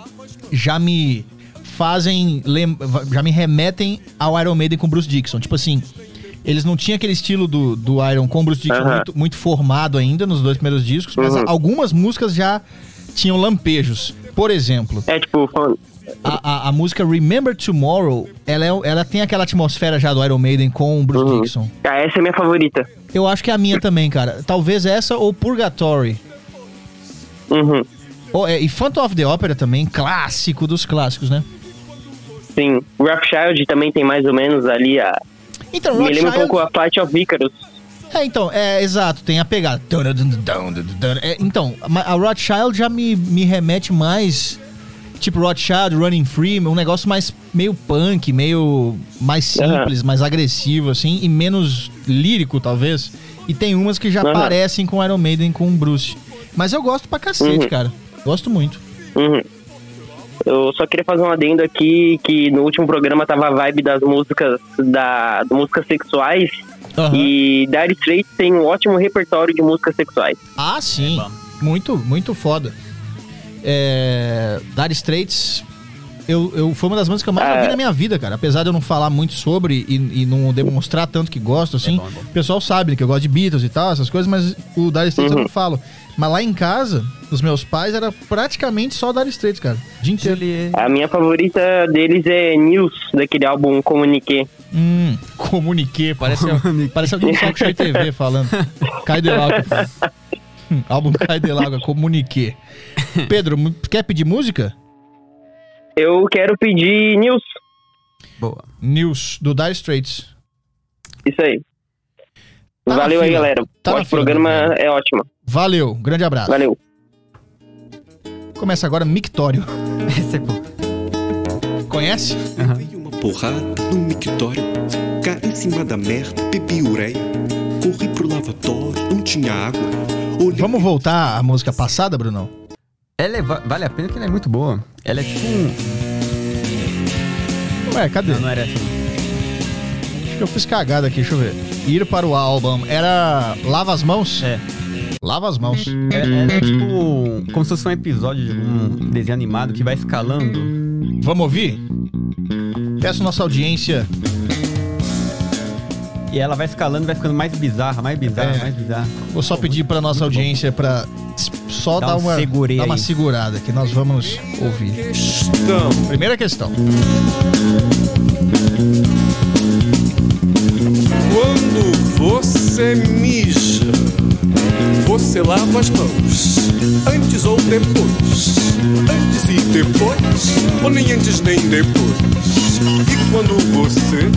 já me fazem, já me remetem ao Iron Maiden com Bruce Dickinson, tipo assim... Eles não tinham aquele estilo do, do Iron com o Bruce Dickinson uh-huh. muito, muito formado ainda nos dois primeiros discos, mas uh-huh. algumas músicas já tinham lampejos. Por exemplo, é tipo a, a, a música Remember Tomorrow, ela, é, ela tem aquela atmosfera já do Iron Maiden com o Bruce uh-huh. Dickinson. Ah, essa é a minha favorita. Eu acho que é a minha também, cara. Talvez essa ou Purgatory. Uhum. Oh, é, e Phantom of the Opera também, clássico dos clássicos, né? Sim. Rothschild também tem mais ou menos ali a... Então, Me Rothschild... lembra um pouco a Flight of Icarus. É, então, é, exato, tem a pegada. É, então, a Rothschild já me, me remete mais, tipo Rothschild, Running Free, um negócio mais meio punk, meio mais simples, uhum. mais agressivo, assim, e menos lírico, talvez. E tem umas que já uhum. parecem com Iron Maiden, com o Bruce. Mas eu gosto pra cacete, uhum. cara. Gosto muito. Uhum. Eu só queria fazer um adendo aqui, que no último programa tava a vibe das músicas, da, das músicas sexuais, uhum. e Dire Straits tem um ótimo repertório de músicas sexuais. Ah, sim. É muito, muito foda. É, Dire Straits, eu, eu, foi uma das músicas que eu mais é. ouvi na minha vida, cara. Apesar de eu não falar muito sobre e, e não demonstrar tanto que gosto, assim, é bom, é bom. O pessoal sabe que eu gosto de Beatles e tal, essas coisas, mas o Dire Straits uhum. eu não falo. Mas lá em casa, os meus pais era praticamente só Dire Straits, cara. O dia inteiro. A minha favorita deles é News, daquele álbum Comuniqué. Hum, Comuniqué. Parece, parece alguém do Saco Cheio T V falando. Cai de Lago. Hum, álbum Cai de Lago, Comuniqué. Pedro, quer pedir música? Eu quero pedir News. Boa. News, do Dire Straits. Isso aí. Tá Valeu aí, galera. Tá o programa é ótimo. Valeu, grande abraço. Valeu. Começa agora Mictório. Esse é bom. Conhece? Veio uma porrada no mictório, caí em cima da merda, bebi ureia, corri pro lavatório, não tinha água. Olhei... Vamos voltar à música passada, Brunão? Ela é, vale a pena porque ela é muito boa. Ela é tipo um... Ué, cadê? Não, não era essa. Acho que eu fiz cagada aqui, deixa eu ver. Ir para o álbum. Era Lava as Mãos? É. Lava as Mãos. Ela, ela é tipo como se fosse um episódio de um desenho animado que vai escalando. Vamos ouvir? Peço nossa audiência. E ela vai escalando e vai ficando mais bizarra, mais bizarra, É. mais bizarra. Vou só pedir para nossa audiência para só Dá dar um uma, segure dar uma aí. segurada que nós vamos ouvir. Questão. Primeira questão. Quando você mija, você lava as mãos, antes ou depois, antes e depois, ou nem antes nem depois. E quando você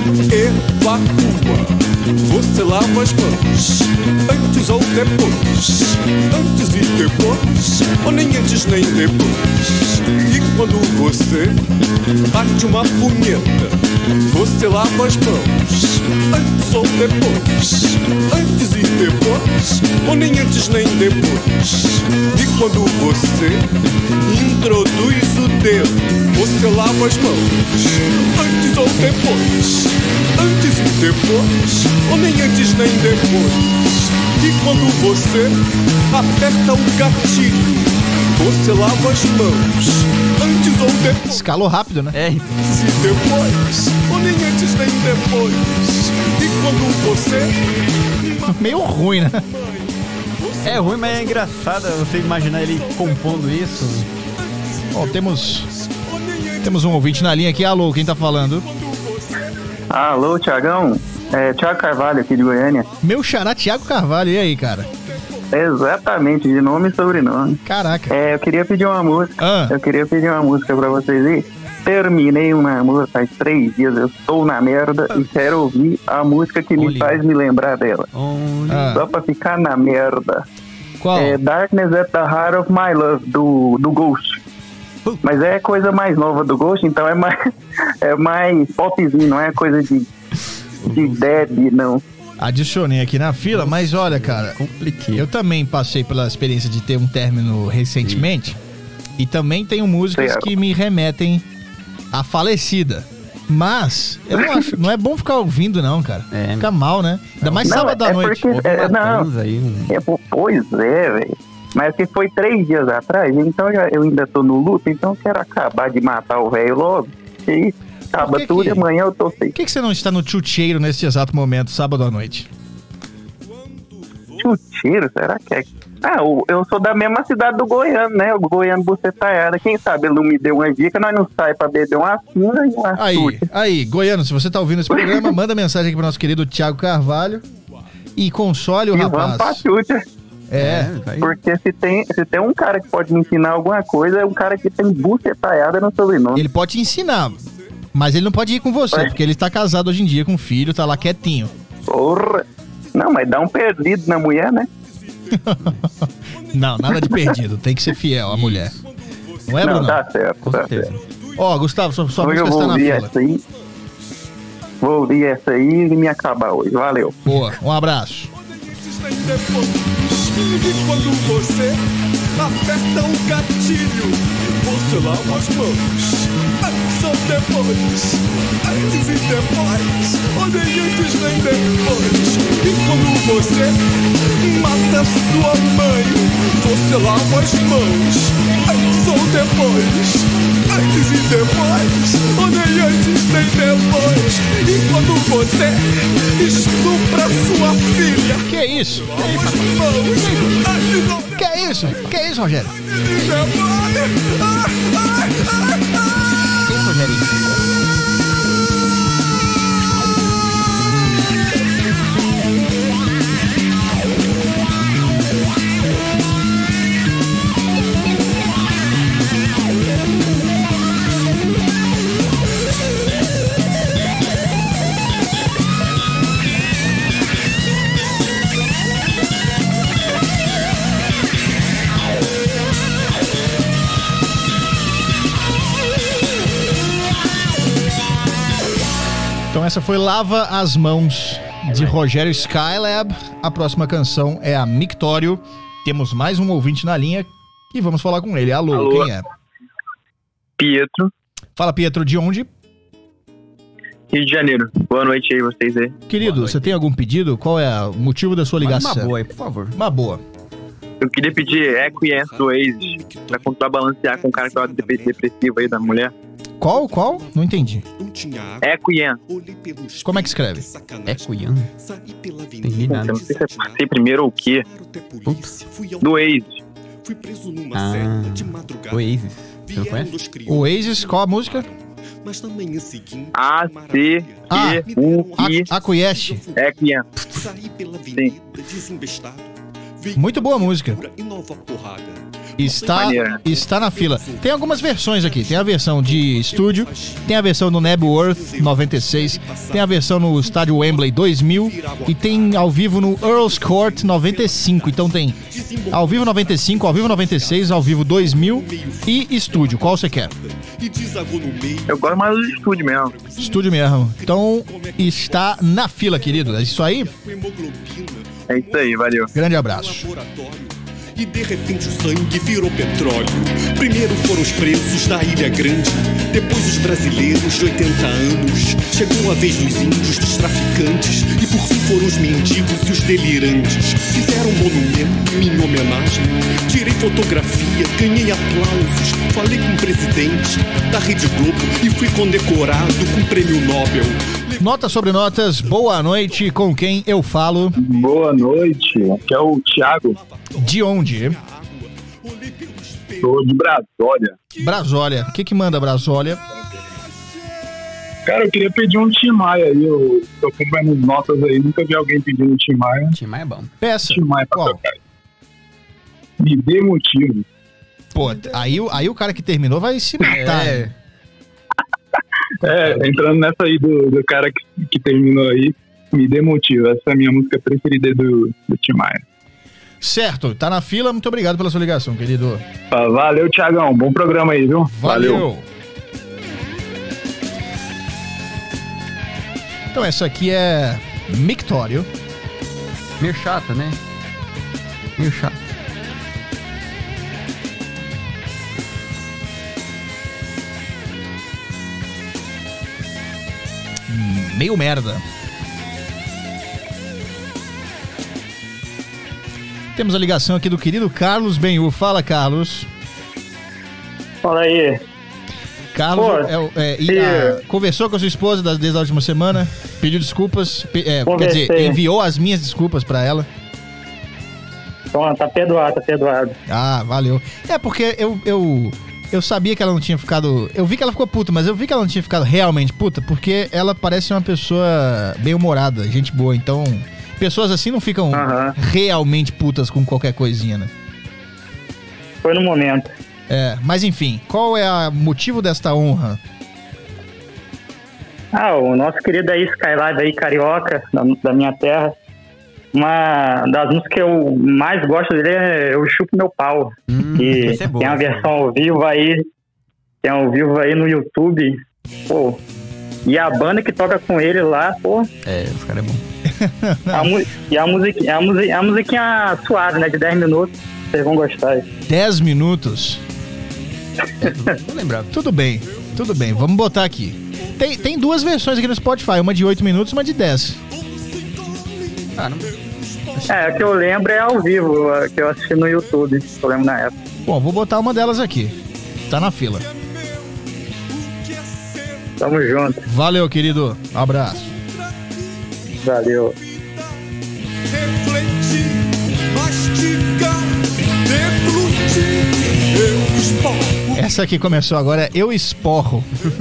evacua, você lava as mãos, antes ou depois, antes e depois, ou nem antes nem depois. E quando você bate uma punheta, você lava as mãos, antes ou depois, antes e depois, ou nem antes nem depois. E quando você introduz o dedo, você lava as mãos, antes ou depois, antes e depois, ou nem antes nem depois. E quando você aperta o gatilho, você lava as mãos, antes ou depois. Escalou rápido, né? É, Se depois, ou nem antes nem depois. E quando você Meio ruim, né? é ruim, mas é engraçado você imaginar ele compondo isso. Bom, temos temos um ouvinte na linha aqui. Alô, quem tá falando? Alô, Tiagão? É Tiago Carvalho aqui de Goiânia. Meu xará Thiago Carvalho. E aí, cara? Exatamente, de nome e sobrenome. Caraca. É, eu queria pedir uma música. Ah. Eu queria pedir uma música pra vocês aí. Terminei um namoro faz três dias, eu estou na merda e quero ouvir a música que me Olha. faz me lembrar dela. Onde... Ah. Só pra ficar na merda. Qual? É Darkness at the Heart of My Love, do, do Ghost. Mas é coisa mais nova do Ghost, então é mais, é mais popzinho, não é coisa de, de Dead, não. Adicionei aqui na fila, mas olha, cara, Compliquei. eu também passei pela experiência de ter um término recentemente. E também tenho músicas Certo. que me remetem à falecida. Mas, eu não acho, não é bom ficar ouvindo, não, cara. É. Fica mal, né? Ainda mais Não, sábado à é noite. porque- Houve É, uma não. transa aí, um... É, pô, pois é, velho. Mas que foi três dias atrás, então já, eu ainda tô no luto, então eu quero acabar de matar o velho logo. E aí, acaba Por que tudo que- e amanhã eu tô sem Por que, que você não está no chucheiro nesse exato momento, sábado à noite? chuteiro, será que é? Ah, o- eu sou da mesma cidade do Goiano, né? O Goiano Bucetaiada. Quem sabe ele não me deu uma dica, nós não sai pra beber uma fina e uma Aí, chute. aí, Goiano, se você tá ouvindo esse programa, manda mensagem aqui pro nosso querido Thiago Carvalho e console o E vamos pra rapaz. chute. É, vai. Porque se tem, se tem um cara que pode me ensinar alguma coisa, é um cara que tem bucetaiada no sobrenome. ele pode te ensinar, mas ele não pode ir com você, Ué? porque ele tá casado hoje em dia com um filho, tá lá quietinho. Porra. Não, mas dá um perdido na mulher, né? Não, nada de perdido, tem que ser fiel à mulher. Não é, não, Bruno? tá certo, Com tá certeza. certo. Ó, Gustavo, sua, sua Hoje eu música vou está na ouvir fila. essa aí. Vou ouvir essa aí e me acabar hoje. Valeu. Boa, um abraço. nem depois. E quando você aperta o gatilho, você lava as mãos. Antes ou depois, antes e depois, ou nem antes nem depois. E quando você mata sua mãe, você lava as mãos. Antes ou depois, antes e depois, ou nem antes nem depois. E quando você estupra sua filha, Que isso? lava as mãos. Antes ou Que isso? Que isso, Rogério? depois. Ai, ai, ai, ai. Quem, Rogerinho? Então essa foi Lava as Mãos, de Rogério Skylab. A próxima canção é a Mictório. Temos mais um ouvinte na linha e vamos falar com ele. Alô, Alô. quem é? Pietro, Fala, Pietro, de onde? Rio de Janeiro. Boa noite aí, vocês aí. Querido, você tem algum pedido? Qual é o motivo da sua ligação? Uma boa aí, por favor. Uma boa. Eu queria pedir Equiance do Oasis pra contrabalancear com o cara que tava dep- depressivo aí da mulher. Qual, qual? Não entendi. Equiance. Como é que escreve? Equian? Entendi nada. Eu não sei se é passei primeiro ou o quê. Putz. Do Oasis. Ah, Oasis. Você não conhece? Oasis, qual a música? A, C, Ah, Q, U, I, A- Acquiesce. Equiance. Sim. Muito boa música. Está, Maneiro. está na fila. Tem algumas versões aqui. Tem a versão de estúdio, tem a versão no Nebworth noventa e seis, tem a versão no estádio Wembley dois mil e tem ao vivo no Earl's Court noventa e cinco. Então tem ao vivo noventa e cinco, ao vivo noventa e seis, ao vivo dois mil e estúdio. Qual você quer? Eu gosto mais do estúdio mesmo. Estúdio mesmo. Então está na fila, querido. É isso aí. É isso aí, valeu. Grande abraço. E de repente o sangue virou petróleo. Primeiro foram os presos da Ilha Grande, depois os brasileiros de oitenta anos. Chegou a vez dos índios, dos traficantes, e por fim foram os mendigos e os delirantes. Fizeram um monumento em minha homenagem. Tirei fotografia, ganhei aplausos. Falei com o presidente da Rede Globo e fui condecorado com o prêmio Nobel. Notas sobre notas, boa noite, com quem eu falo? Boa noite, aqui é o Thiago, De onde? sou de Brasólia. Brasólia. O que que manda Brasólia? Cara, eu queria pedir um Tim Maia aí, eu tô acompanhando as notas aí, nunca vi alguém pedindo um Tim Maia. Tim Maia é bom. Peça. Tim Maia pra Qual? tocar. Me dê motivo. Pô, aí, o- aí o cara que terminou vai se matar. É. né? É, entrando nessa aí do, do cara que, que terminou aí, me dê motivo. Essa é a minha música preferida do, do Tim Maia. Certo, tá na fila, muito obrigado pela sua ligação, querido. Ah, valeu, Thiagão, bom programa aí, viu? Valeu. Então essa aqui é Mictório. Meio chata, né? Meio chata. Meio merda. Temos a ligação aqui do querido Carlos Benhu. Fala, Carlos. Fala aí. Carlos Pô, é, o- é, e e- a- conversou com a sua esposa da- desde a última semana, pediu desculpas, pe- é, quer Conversei. dizer, enviou as minhas desculpas pra ela. Então, tá perdoado, tá perdoado. Ah, valeu. É porque eu, eu, eu sabia que ela não tinha ficado... Eu vi que ela ficou puta, mas eu vi que ela não tinha ficado realmente puta, porque ela parece uma pessoa bem-humorada, gente boa. Então, pessoas assim não ficam Aham. realmente putas com qualquer coisinha, né? Foi no momento. É, mas enfim, qual é o motivo desta honra? Ah, o nosso querido aí, Skylab aí, carioca, da, da minha terra. Uma das músicas que eu mais gosto dele é Eu Chupo Meu Pau. Hum, E essa é boa, tem a essa é versão ao vivo aí, tem ao vivo aí no YouTube. Pô, e a banda que toca com ele lá, pô, É, os caras é bom. a mu- e a, music, a, music, a musiquinha suave, né, de dez minutos, vocês vão gostar aí. dez minutos. Não lembrava. Tudo bem, tudo bem, vamos botar aqui. Tem, tem duas versões aqui no Spotify, uma de oito minutos e uma de dez. Ah, não... É, o que eu lembro é ao vivo, a que eu assisti no YouTube, que eu lembro na época. Bom, vou botar uma delas aqui. Tá na fila. Tamo junto, Valeu, querido. Abraço. valeu. Refletir, mastigar, deglutir, eu esporro, Essa aqui começou agora, é Eu Esporro.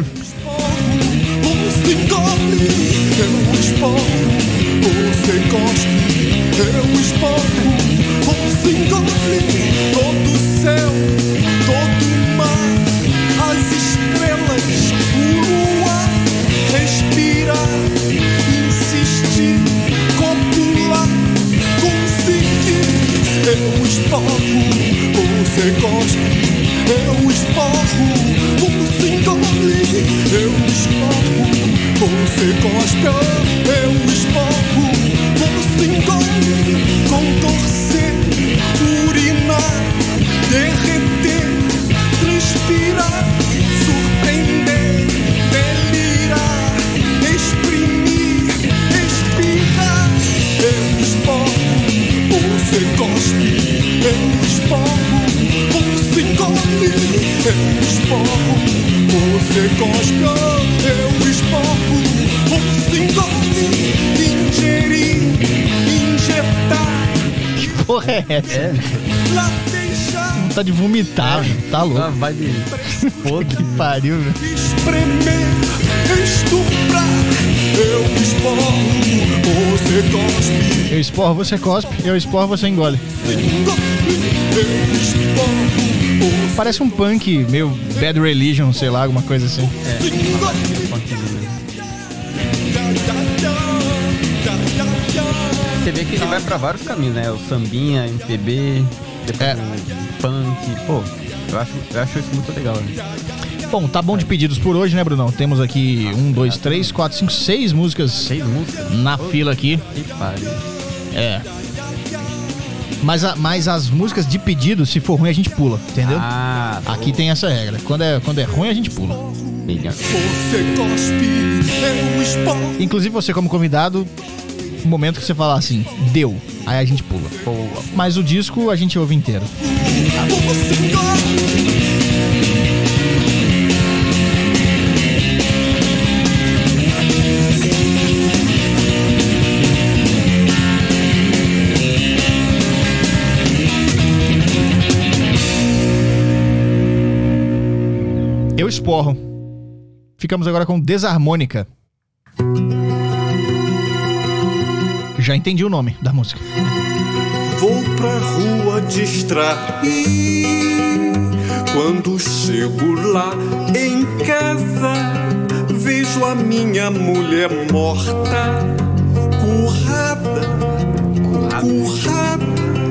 você come, eu esporro, você cospe, eu esporro, você engole, todo o céu, todo o mar, as estrelas, o luar, respirar, insistir, copular, conseguir, eu esporro, você cospe, eu esporro, você engole, eu esporro, Você cospe, eu esporro. Você engole, contorcer, urinar, derreter, respirar, surpreender, delirar, exprimir, expirar. Eu esporro, você cospe, eu esporro, você engole, eu esporro, você cospe, eu esporro, você engole, ingerir, injetar. Que porra é essa? É, Tá de vomitar, velho. Tá louco. uma vibe podre. Que pariu, velho. Espremer, estuprar, eu esporro, você cospe, Eu esporro, você cospe. Eu esporro, você engole. eu esporro, Parece um punk meio Bad Religion, sei lá, alguma coisa assim. você engole. Você vê que ele vai pra vários caminhos, né? O sambinha, M P B, depois É. o punk. Pô, eu acho, eu acho isso muito legal, né? Bom, tá bom de pedidos por hoje, né, Brunão? Temos aqui um, dois, três, quatro, cinco, seis músicas Seis músicas? na fila aqui. Que pariu. É. Mas, a- mas as músicas de pedido, se for ruim, a gente pula, entendeu? Ah, Aqui tem essa regra. Quando é, quando é ruim, a gente pula. melhor. Você cospe, eu esporro. Inclusive, você como convidado, no momento que você falar assim, deu, aí a gente pula. Mas o disco a gente ouve inteiro. Você engole. Eu esporro. Ficamos agora com Desarmônica. Já entendi o nome da música. Vou pra rua distrair. Quando chego lá em casa, vejo a minha mulher morta, currada, currada.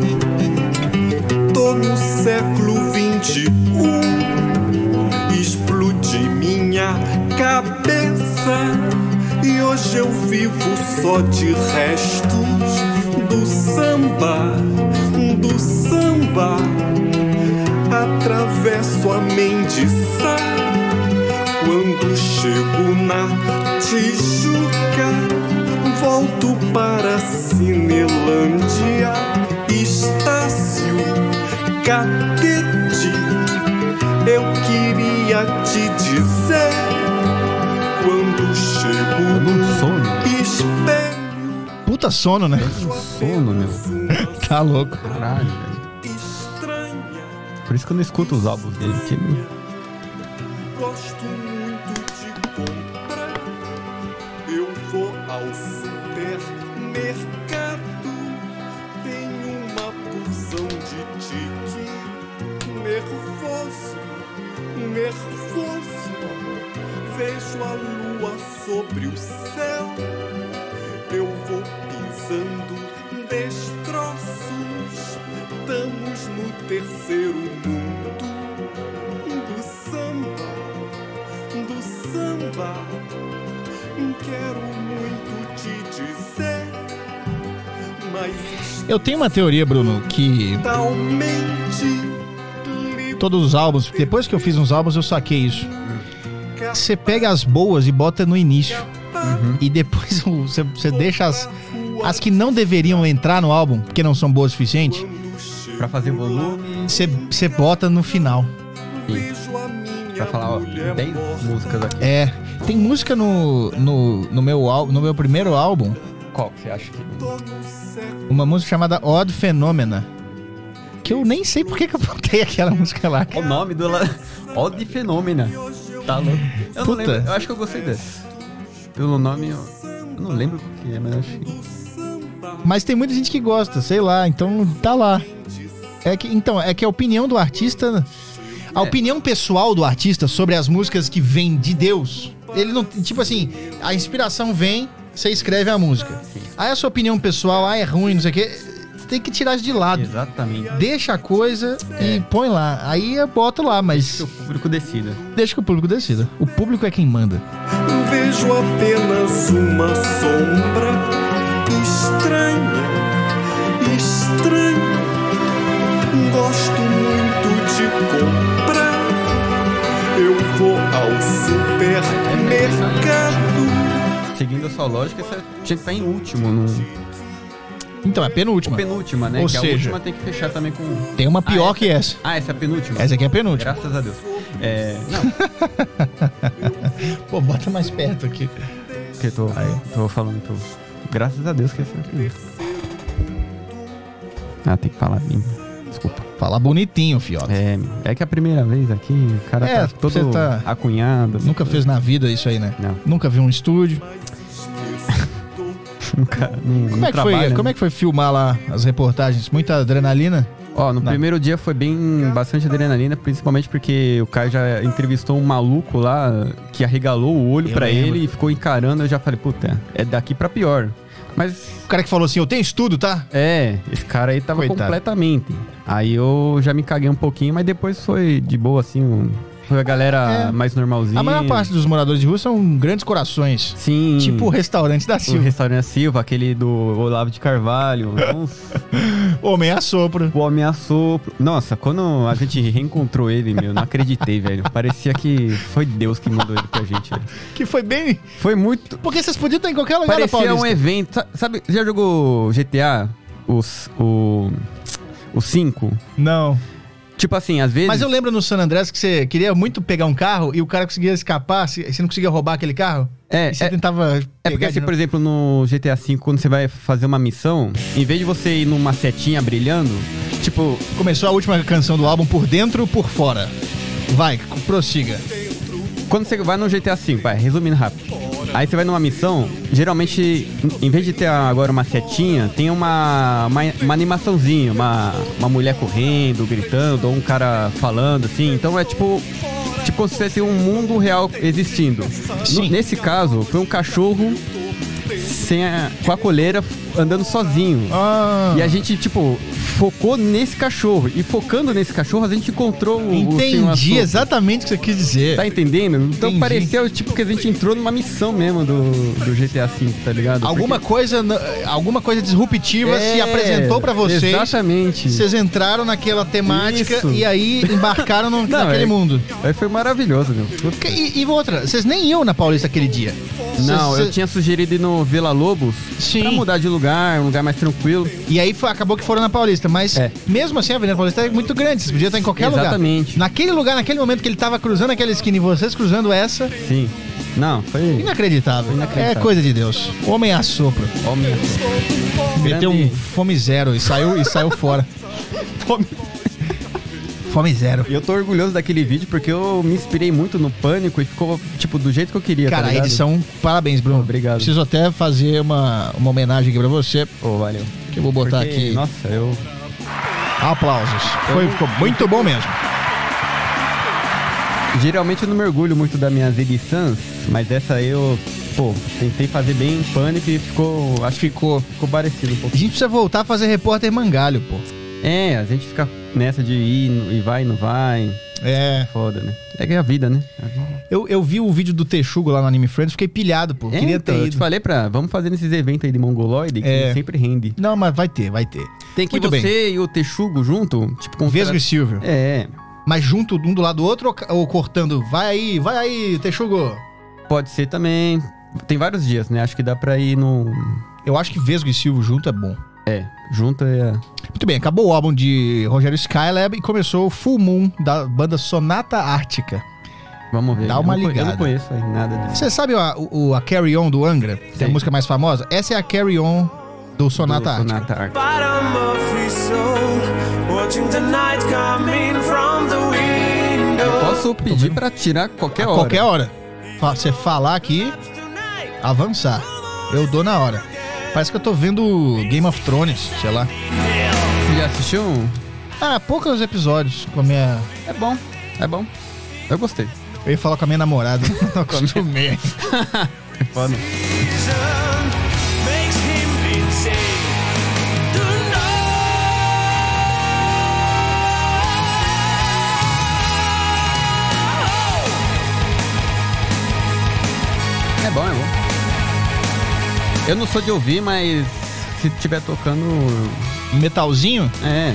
Tô no século vinte e um. Explodi minha cabeça e hoje eu vivo só de restos do samba, do samba. Atravesso a Mendiçá quando chego na Tijuca, volto para Cinelândia, Estácio, Catete. Eu queria te dizer, quando chego no sono. espelho Puta sono, né? Sono, meu. Tá louco. Caralho, velho. estranha, Por isso que eu não escuto os álbuns dele. Que... gosto muito de comprar. Eu vou ao supermercado, tenho uma porção de tique. Nervoso, nervoso, vejo a lua sobre o céu. Eu vou pisando destroços. Estamos no terceiro mundo do samba, do samba. Quero muito te dizer, mas Eu tenho uma teoria, Bruno, que totalmente todos os álbuns, depois que eu fiz uns álbuns, eu saquei isso. Você pega as boas e bota no início. E depois você, você deixa as, as que não deveriam entrar no álbum, porque não são boas o suficiente, Pra fazer volume. você, você bota no final. Pra falar, ó, dez músicas aqui. É. Tem música no, no, no, meu, ál- no meu primeiro álbum, Qual que você acha que. uma música chamada Odd Phenomena. Que eu nem sei por que que eu botei aquela música lá. O nome do. La... Ó, de fenômena. Tá louco. Eu não Puta. lembro. Eu acho que eu gostei dessa. Pelo nome, eu, eu não lembro o que é, mas eu acho que. Mas tem muita gente que gosta, sei lá, então tá lá. É que, então, é que a opinião do artista. A É. opinião pessoal do artista sobre as músicas que vêm de Deus. Ele não. Tipo assim, a inspiração vem, você escreve a música. Aí a sua opinião pessoal, ah, é ruim, não sei o quê. Você tem que tirar isso de lado. Exatamente. Deixa a coisa é. e põe lá. Aí eu boto lá, mas... Deixa que o público decida. Deixa que o público decida. O público é quem manda. Vejo apenas uma sombra estranha, estranha. Gosto muito de comprar. Eu vou ao supermercado. Seguindo a sua lógica, essa tinha que estar em último. No... Então, é a penúltima. Ou penúltima, né? Ou que seja, a última tem que fechar também com... Tem uma pior ah, que essa. Ah, essa é a penúltima? Essa aqui é a penúltima. Graças a Deus. É... Não. Pô, bota mais perto aqui. Porque tô, tô falando, tô... Graças a Deus que essa é a penúltima. Ah, tem que falar bem. Desculpa. Falar bonitinho, fiote. É, é que a primeira vez aqui, o cara é, tá todo tá... acunhado. Nunca fez na vida isso aí, né? Não. Nunca viu um estúdio. Nunca, não, como, não é que trabalha, foi, né? como é que foi filmar lá as reportagens? Muita adrenalina? Ó, no não. primeiro dia foi bem, bastante adrenalina, principalmente porque o Caio já entrevistou um maluco lá que arregalou o olho eu pra lembro. ele e ficou encarando. Eu já falei, puta, é daqui pra pior. Mas o cara que falou assim, eu tenho estudo, tá? É, esse cara aí tava Coitado. completamente. Aí eu já me caguei um pouquinho, mas depois foi de boa, assim, um... foi a galera é. mais normalzinha. A maior parte dos moradores de rua são grandes corações. Sim. Tipo o restaurante da Silva. O restaurante da Silva, aquele do Olavo de Carvalho. Homem assopro. O Homem assopro. Nossa, quando a gente reencontrou ele, meu, não acreditei, velho. Parecia que foi Deus que mandou ele pra gente, velho. Que foi bem... Foi muito... Porque vocês podiam estar em qualquer lugar da Paulista. Parecia um evento. Sabe, já jogou G T A? Os, o... O cinco? Não. Tipo assim, às vezes... Mas eu lembro no San Andreas que você queria muito pegar um carro e o cara conseguia escapar, você não conseguia roubar aquele carro? É, e você é, tentava pegar É porque, assim, por exemplo, no G T A cinco, quando você vai fazer uma missão, em vez de você ir numa setinha brilhando, tipo... Começou a última canção do álbum por dentro ou por fora? Vai, prossiga. Quando você vai no G T A cinco, vai, resumindo rápido. Aí você vai numa missão, geralmente, em vez de ter agora uma setinha, tem uma, uma, uma animaçãozinha, uma, uma mulher correndo, gritando, ou um cara falando, assim. Então é tipo, tipo como se fosse um mundo real existindo. No, nesse caso, foi um cachorro sem a, com a coleira andando sozinho. Ah. E a gente, tipo, focou nesse cachorro. E focando nesse cachorro, a gente encontrou o... Entendi o exatamente o que você quis dizer. Tá entendendo? Então Entendi. pareceu, tipo, que a gente entrou numa missão mesmo do, do G T A cinco, tá ligado? Alguma Porque... coisa alguma coisa disruptiva é, se apresentou pra vocês. Exatamente. Vocês entraram naquela temática Isso. e aí embarcaram no, Não, naquele é, mundo. Aí foi maravilhoso, meu. E, e outra, vocês nem iam na Paulista aquele dia. Não, cês, eu tinha sugerido ir no Vila Lobos. Sim. Pra mudar de lugar, um lugar mais tranquilo. E aí foi, acabou que foram na Paulista, mas é. mesmo assim a Avenida Paulista é muito grande, vocês podiam estar em qualquer Exatamente. lugar. Exatamente. Naquele lugar, naquele momento que ele tava cruzando aquela esquina e vocês cruzando essa. Sim. Não, foi... Inacreditável. Inacreditável. É coisa de Deus. Homem assopro. Homem assopro. Meteu um fome zero e saiu, e saiu fora. Fome... Fome zero. E eu tô orgulhoso daquele vídeo porque eu me inspirei muito no Pânico e ficou, tipo, do jeito que eu queria. Cara, tá a edição, parabéns, Bruno. Obrigado. Preciso até fazer uma, uma homenagem aqui pra você. Pô, oh, valeu. Que eu vou botar porque, aqui. Nossa, eu... Aplausos. Foi, ficou muito bom mesmo. Geralmente eu não me orgulho muito das minhas edições, mas essa aí eu, pô, tentei fazer bem Pânico e ficou, acho que ficou, ficou parecido um pouco. A gente precisa voltar a fazer repórter mangalho, pô. É, a gente fica nessa de ir e vai e não vai. É. Foda, né? É que é a vida, né? A vida. Eu, eu vi o vídeo do Texugo lá no Anime Friends, fiquei pilhado, pô. É, Queria então, ter eu ido. te falei pra, vamos fazer nesses eventos aí de mongoloide, que É. sempre rende. Não, mas vai ter, vai ter. Tem que ir Muito você bem. e o Texugo junto, tipo... Com Vesgo e Silvio. É, Mas junto um do lado do outro ou, ou cortando? Vai aí, vai aí, Texugo. pode ser também. Tem vários dias, né? Acho que dá pra ir no... Eu acho que Vesgo e Silvio junto é bom. É, junto é... Muito bem, acabou o álbum de Rogério Skylab e começou o Full Moon da banda Sonata Ártica. Vamos ver. Dá uma eu não, ligada. Eu não conheço aí nada disso. Você sabe a, o, a Carry On do Angra? Tem Sei. a música mais famosa? Essa é a Carry On do Sonata Do Ártica. Sonata Ártica. Bottom of his soul, watching the night coming from the window. Posso pedir pra tirar qualquer A hora. qualquer hora. Fa- Você falar aqui, avançar. Eu dou na hora. Parece que eu tô vendo Game of Thrones, sei lá. Você já assistiu? Ah, poucos episódios com a minha... É bom, é bom. Eu gostei. Eu ia falar com a minha namorada. Não acostumei. É foda. Makes him insane. Do not É bom, é bom. Eu não sou de ouvir, mas se tiver tocando... Metalzinho? É.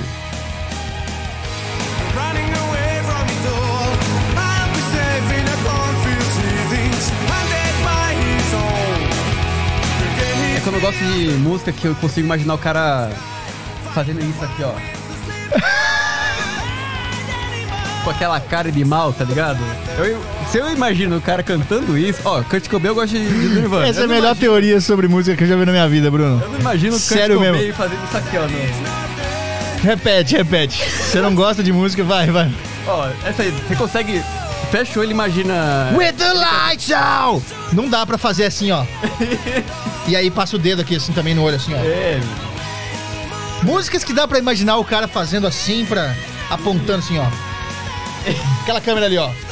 É que eu não gosto de música que eu consigo imaginar o cara fazendo isso aqui, ó. Com aquela cara de mal, tá ligado? Eu, se eu imagino o cara cantando isso... Ó, Kurt Cobain eu gosto de, de Nirvana. Essa é a melhor imagino... teoria sobre música que eu já vi na minha vida, Bruno. Eu não imagino o Kurt Sério Cobain mesmo. fazendo isso aqui, ó. No... Repete, repete. Você não gosta de música, vai, vai. Ó, essa aí, você consegue... Fecha o olho e imagina... With the lights out! Não dá pra fazer assim, ó. E aí passa o dedo aqui, assim, também no olho, assim, ó. É. Músicas que dá pra imaginar o cara fazendo assim, pra... apontando assim, ó. Aquela câmera ali, ó.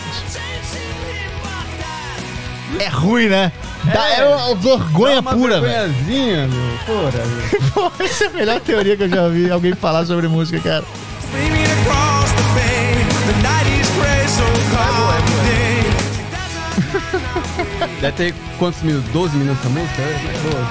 É ruim, né? Dá, é, é uma vergonha dá uma pura, velho. Vergonhazinha, meu. Porra, meu. Pô, essa é a melhor teoria que eu já ouvi alguém falar sobre música, cara. Deve ter quantos minutos? doze minutos a música? É boa.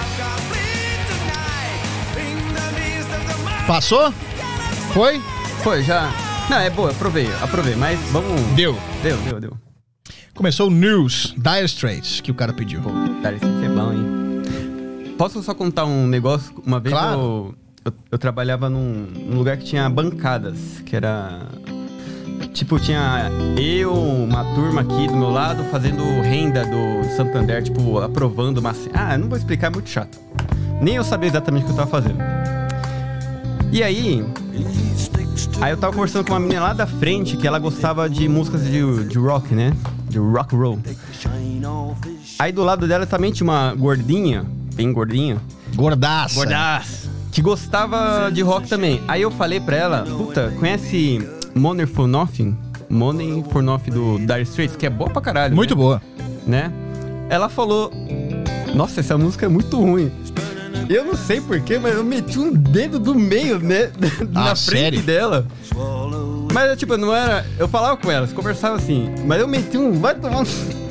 Passou? Foi? Foi, já. Não, é boa, aprovei, aprovei, mas vamos... Deu. Deu, deu, deu. Começou o News, Dire Straits, que o cara pediu. Pô, Dire Straits é bom, hein? Posso só contar um negócio? Uma vez claro. eu, eu, eu trabalhava num, num lugar que tinha bancadas, que era... Tipo, tinha eu, uma turma aqui do meu lado, fazendo renda do Santander, tipo, aprovando uma... Ah, não vou explicar, é muito chato. Nem eu sabia exatamente o que eu tava fazendo. E aí... Aí eu tava conversando com uma menina lá da frente, que ela gostava de músicas de, de rock, né? De rock and roll. Aí do lado dela também tinha uma gordinha, bem gordinha. Gordaça. Gordaça. Que gostava de rock também. Aí eu falei pra ela, puta, conhece Money for Nothing? Money for Nothing do Dire Straits, que é boa pra caralho. Muito né? boa. Né? Ela falou, nossa, essa música é muito ruim. Eu não sei porquê, mas eu meti um dedo do meio, né? Na ah, frente sério? dela. Mas, tipo, não era... Eu falava com elas, conversava assim. Mas eu meti um... Vai tomar...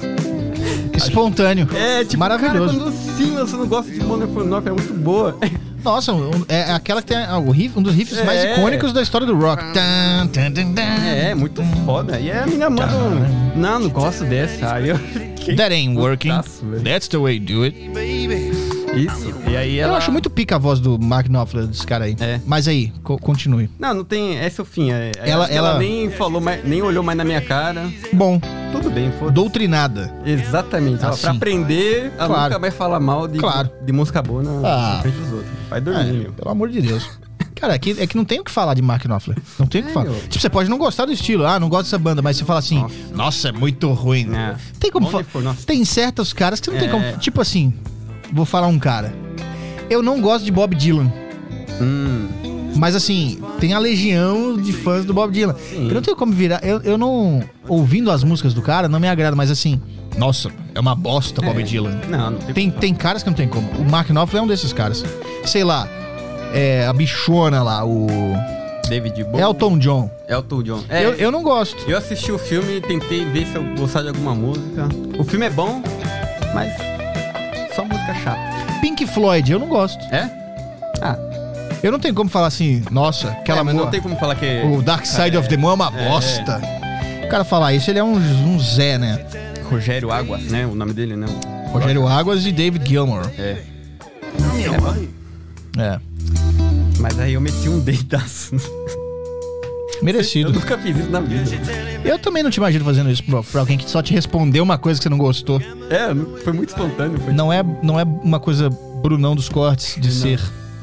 Espontâneo. É, tipo, maravilhoso. Cara, quando sim, você não gosta de Money for Nothing, é muito boa. Nossa, é aquela que tem o riff, um dos riffs é. mais icônicos da história do rock. Tan, tan, tan, tan. É, muito foda. E a menina manda um... Não, não gosto dessa. Aí eu... That ain't working. That's the way you do it. Isso. E aí ela... Eu acho muito pica a voz do Mark Knopfler desse cara aí. É. Mas aí, co- continue. Não, não tem... Esse é o fim. É, ela, ela, ela... ela nem falou mais, nem olhou mais na minha cara. Bom. Tudo bem, foda-se. Doutrinada. Exatamente. Assim. Pra aprender a claro. nunca mais falar mal de, claro. de música boa na, ah. na frente dos outros. Vai dormir, é, meu. Pelo amor de Deus. Cara, é que, é que não tem o que falar de Mark Knopfler. Não tem o que é, falar. Meu. Tipo, você pode não gostar do estilo. Ah, não gosto dessa banda. Mas você fala assim, nossa, nossa é muito ruim. É. Tem como falar. Tem certos caras que não é. tem como... Tipo assim, vou falar um cara. Eu não gosto de Bob Dylan. Hum. Mas assim, tem a legião de fãs do Bob Dylan. Sim. Eu não tenho como virar... Eu, eu não... Ouvindo as músicas do cara, não me agrada. Mas assim... Nossa, é uma bosta Bob é. Dylan. Não, não tem, tem, tem caras que não tem como. O Mark Knopfler é um desses caras. Sei lá... É, a bichona lá, o... David Bowie. Elton John. Elton John. É, eu, eu não gosto. Eu assisti o filme e tentei ver se eu gostava de alguma música. O filme é bom, mas só música chata. Pink Floyd, eu não gosto. É? Ah. Eu não tenho como falar assim, nossa, aquela é, mas mo... não tem como falar que... O Dark Side é, of the Moon é uma é, bosta. É. O cara falar isso, ele é um, um Zé, né? Rogério Águas, né? O nome dele, né? Rogério Águas e David Gilmour. É. É bom. É. Mas aí eu meti um deitaço. Merecido. Eu nunca fiz isso na vida. Eu também não te imagino fazendo isso pra, pra alguém que só te respondeu uma coisa que você não gostou. É, foi muito espontâneo. Foi... Não, é, não é uma coisa Brunão dos cortes de não. ser.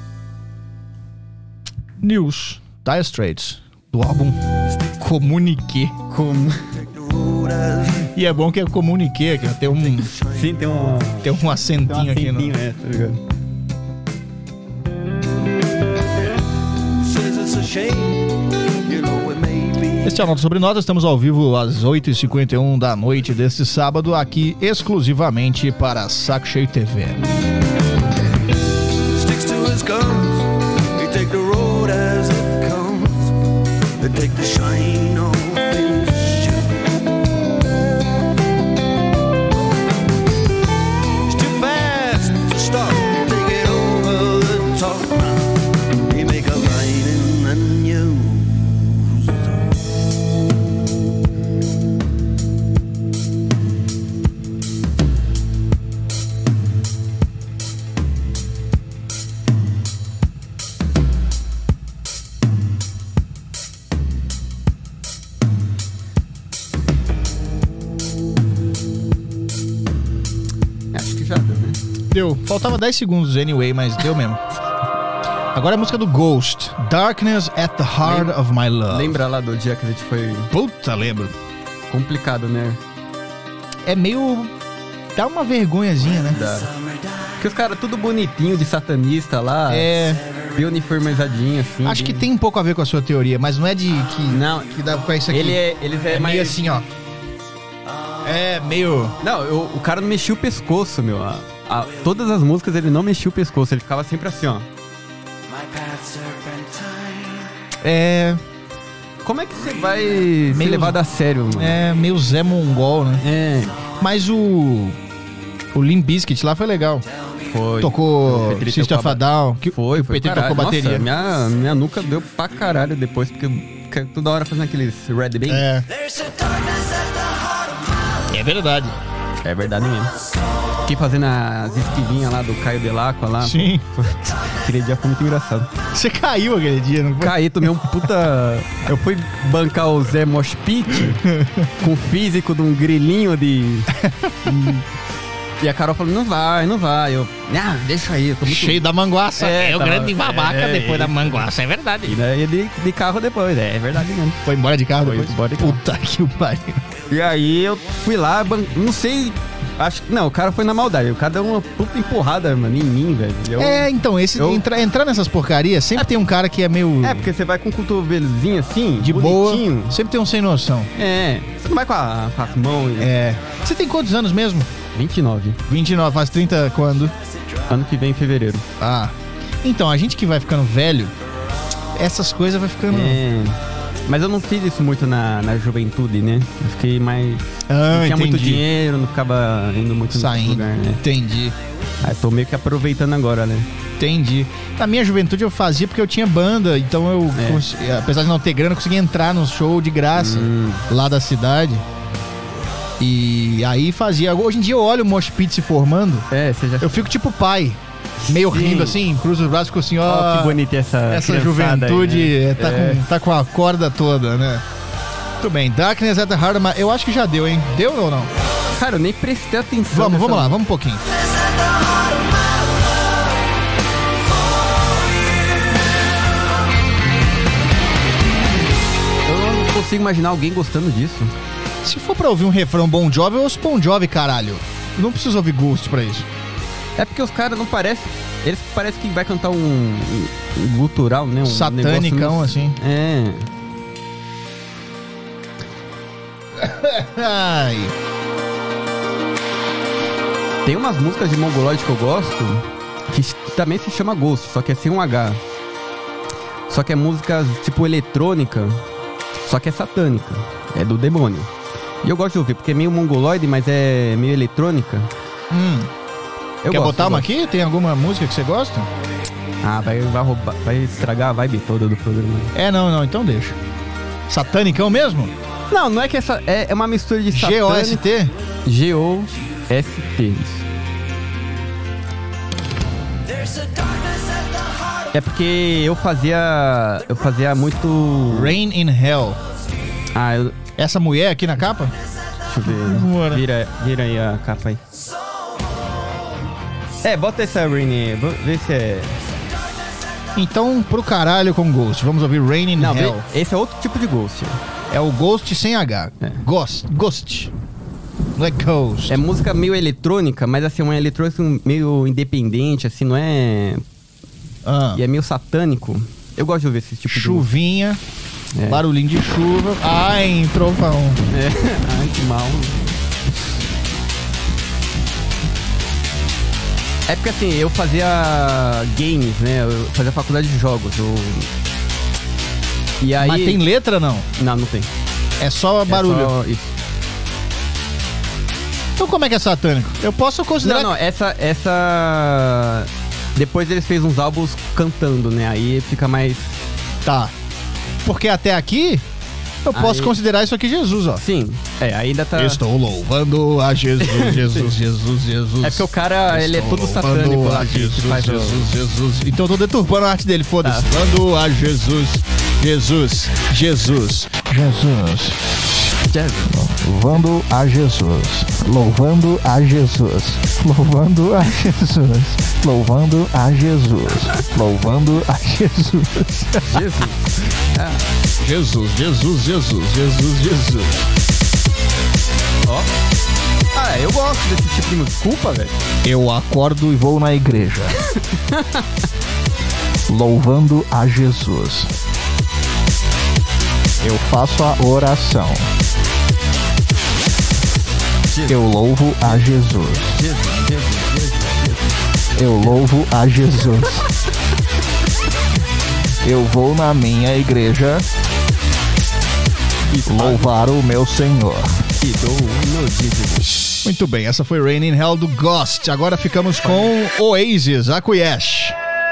News, Dire Straits, do álbum Comuniqué. Como... E é bom que é Comuniqué, que tem um... Sim, tem um... Tem um acentinho, tem um acentinho aqui. No... É, tá ligado? Este é o Nota Sobre Notas, estamos ao vivo às oito e cinquenta e um da noite deste sábado, aqui exclusivamente para Saco Cheio T V. Deu. Faltava dez segundos anyway, mas deu mesmo. Agora a música do Ghost. Darkness at the Heart Lembra, of My Love. Lembra lá do dia que a gente foi... Puta, lembro. Complicado, né? É meio... Dá uma vergonhazinha, né? Dá. Porque os caras tudo bonitinho de satanista lá. É... Bem uniformizadinho, assim. Acho bem... que tem um pouco a ver com a sua teoria, mas não é de... que Não. Que dá com isso aqui. Ele é... Eles é, é mais... meio assim, ó. É meio... Não, eu, o cara não mexia o pescoço, meu. A, a, todas as músicas ele não mexia o pescoço. Ele ficava sempre assim, ó. É... Como é que você vai meio... ser levado a sério, mano? É meio Zé Mongol, né? É. Mas o... O Limp Bizkit lá foi legal. Foi. Tocou System of a Down. Que foi, foi. O P T tocou bateria. Nossa, minha, minha nuca deu pra caralho depois, porque fica toda hora fazendo aqueles Red Band. É. É verdade. É verdade mesmo. Fiquei fazendo as esquivinhas lá do Caio Delacqua lá. Sim. Aquele dia foi muito engraçado. Você caiu aquele dia, não foi? Caí, tomei um puta... Eu fui bancar o Zé Mosh Pit com o físico de um grilinho de... E a Carol falou, não vai, não vai. Eu, ah, deixa aí. Eu tô muito... Cheio da manguaça. É, É, o tava- grande babaca é, depois é. da manguaça, é verdade. E daí de, de carro depois, é, é verdade mesmo. Foi embora de carro Foi depois? embora de carro. Puta que o pariu. E aí eu fui lá, ban... não sei... Acho que não, o cara foi na maldade. O cara deu uma puta empurrada, mano, em mim, velho. Eu... É, então, esse, eu- entra- entrar nessas porcarias, sempre tem um cara que é meio... É, porque você vai com o cotovelozinho assim, de bonitinho. boa, sempre tem um sem noção. É, você não vai com, a, com as mãos. e- É. Você tem quantos anos mesmo? vinte e nove. vinte e nove, faz trinta quando? Ano que vem, em fevereiro. Ah. Então, a gente que vai ficando velho, essas coisas vai ficando... É. Mas eu não fiz isso muito na, na juventude, né? Eu fiquei mais... Ah, não tinha muito entendi. dinheiro, não ficava indo muito Saindo. nesse lugar, né? Entendi. Aí tô meio que aproveitando agora, né? Entendi. Na minha juventude eu fazia porque eu tinha banda, então eu, É. cons- apesar de não ter grana, eu conseguia entrar no show de graça Hum. lá da cidade. E aí fazia. Hoje em dia eu olho o Mosh Pit se formando, É, você já... eu fico tipo pai, meio Sim. rindo assim, cruzo os braços e fico assim, ó. Ó, que bonita essa Essa criançada juventude aí, né? é, tá, É. com, tá com a corda toda, né? Muito bem, Darkness at the Heart of My... Eu acho que já deu, hein? Deu ou não? Cara, eu nem prestei atenção. Vamos, nessa- vamos lá, vamos um pouquinho. Eu não consigo imaginar alguém gostando disso. Se for pra ouvir um refrão Bon Jovi, eu ouço Bon Jovi, caralho. Não preciso ouvir Ghost pra isso. É porque os caras não parecem... Eles parecem que vai cantar um, um, um gutural, né? Um Satanicão, negócio assim. É. Ai. Tem umas músicas de Mongoloid que eu gosto que também se chama Ghost, só que é sem um H. Só que é música tipo eletrônica, só que é satânica. É do demônio. E eu gosto de ouvir, porque é meio mongoloide, mas é meio eletrônica. Hum. Eu Quer gosto, botar eu uma gosto. aqui? Tem alguma música que você gosta? Ah, vai, vai roubar, vai estragar a vibe toda do programa. É, não, não, então deixa. Satanicão mesmo? Não, não é que essa... É, é uma mistura de G O S satânico... T? G O S T, isso. É porque eu fazia... Eu fazia muito... Rain in Hell. Ah, eu... Essa mulher aqui na capa? Deixa eu ver. Bora. Vira, vira aí a capa aí. É, bota essa Rain aí. vou- Vê se é... Então, pro caralho com Ghost. Vamos ouvir Rain in Não, vê, Hell. esse é outro tipo de Ghost. É o Ghost sem H. É. Ghost. Ghost. Não é Ghost. É música meio eletrônica, mas assim, uma eletrônica meio independente, assim, não é... Ah. E é meio satânico. Eu gosto de ouvir esse tipo Chuvinha. É. Barulhinho de chuva. Ai, trovão. de... É, ai, que mal. É porque assim, eu fazia games, né? Eu fazia faculdade de jogos. Eu... E aí... Mas tem letra, não? Não, não tem. É só barulho. É só isso. Então como é que é satânico? Eu posso considerar... Não, não, essa... essa... Depois eles fez uns álbuns cantando, né? Aí fica mais... Tá. Porque até aqui, eu posso Aí- considerar isso aqui Jesus, ó. Sim, é, ainda tá... Estou louvando a Jesus, Jesus, Jesus, Jesus. É porque o cara, ele é Estou todo louvando satânico lá. a que- que Jesus, faz o- Jesus, Jesus. Então eu tô deturpando a arte dele, foda-se. Tá. Louvando a Jesus, Jesus, Jesus, Jesus. Jazz. Louvando a Jesus, louvando a Jesus, louvando a Jesus, louvando a Jesus, louvando a Jesus. Jesus. Ah. Jesus, Jesus, Jesus, Jesus, Jesus. Ó. Ah, eu gosto desse tipo de música. Desculpa, velho. Eu acordo e vou na igreja. Louvando a Jesus. Eu faço a oração. Jesus. Eu louvo a Jesus. Jesus, Jesus, Jesus, Jesus. Eu louvo a Jesus. Eu vou na minha igreja louvar o meu Senhor. E dou o meu dízimo. Muito bem, essa foi Rain in Hell do Ghost. Agora ficamos com Oasis, Acquiesce.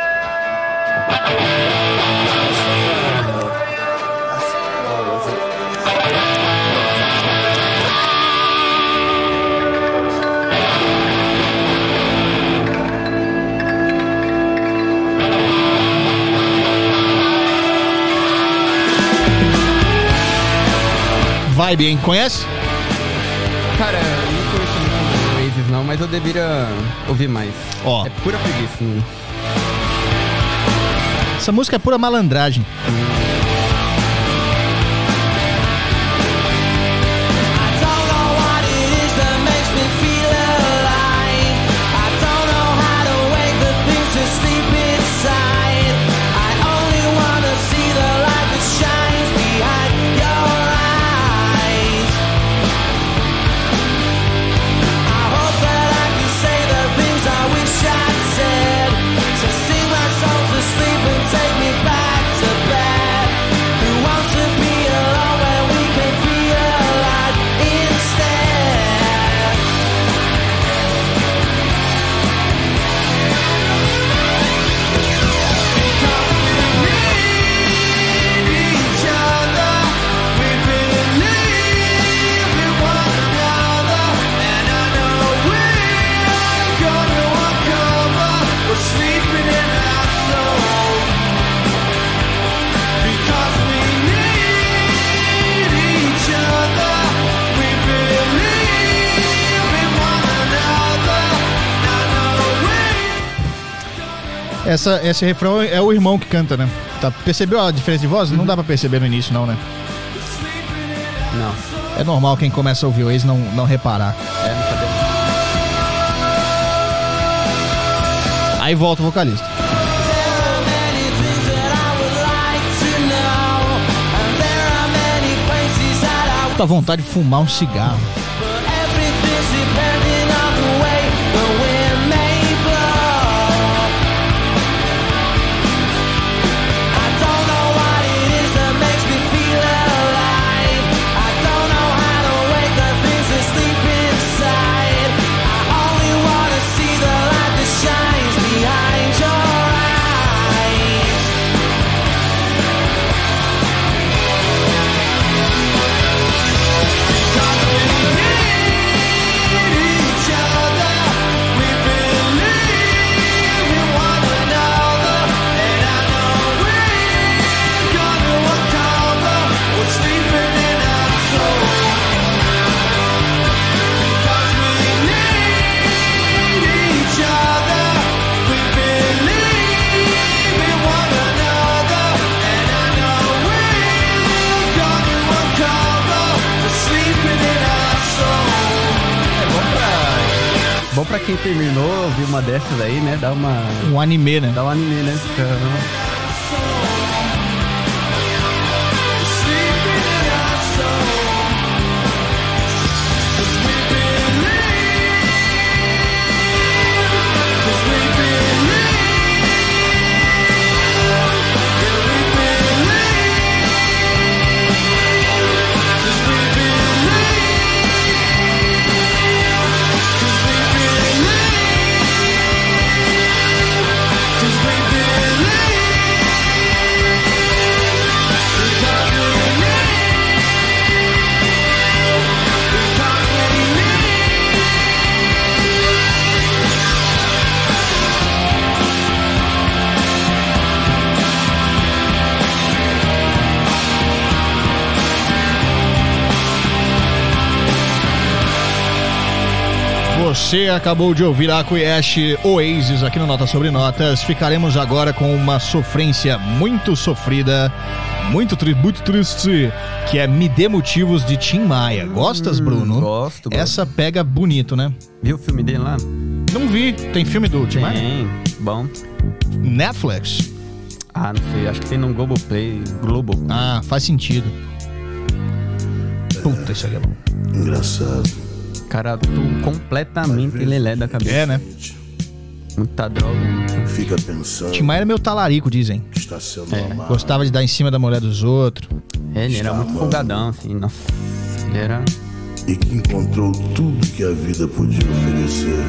Vibe, hein? Conhece? Cara, eu não conheço muito Oasis não, mas eu deveria ouvir mais. Ó. É pura preguiça. Né? Essa música é pura malandragem. Essa, esse refrão é o irmão que canta, né? Tá, percebeu a diferença de voz? Uhum. Não dá pra perceber no início, não, né? Não. É normal quem começa a ouvir o ex não, não reparar. É, não sabia. Aí volta o vocalista. Puta vontade de fumar um cigarro. Bom pra quem terminou, viu uma dessas aí, né? Dá uma... Um anime, né? Dá um anime, né? Caramba. Cause we believe Você acabou de ouvir a Aquiesh Oasis aqui no Notas Sobre Notas. Ficaremos agora com uma sofrência muito sofrida, muito, tri- muito triste, que é Me Dê Motivos de Tim Maia. Gostas, Bruno? Gosto, gosto. Essa pega bonito, né? Viu o filme dele lá? Não vi. Tem filme do Tim Maia? Tem, bom. Netflix? Ah, não sei, acho que tem no Globoplay, Globo. Ah, faz sentido. Puta, isso aí é bom. Engraçado. Cara, tô completamente lelé da cabeça. É, né? Muita droga. Fica pensando. Tim Maia era meu talarico, dizem. Que está sendo É, amado. Gostava de dar em cima da mulher dos outros. É, ele era muito folgadão, assim, nossa. Ele era... E que encontrou tudo que a vida podia oferecer.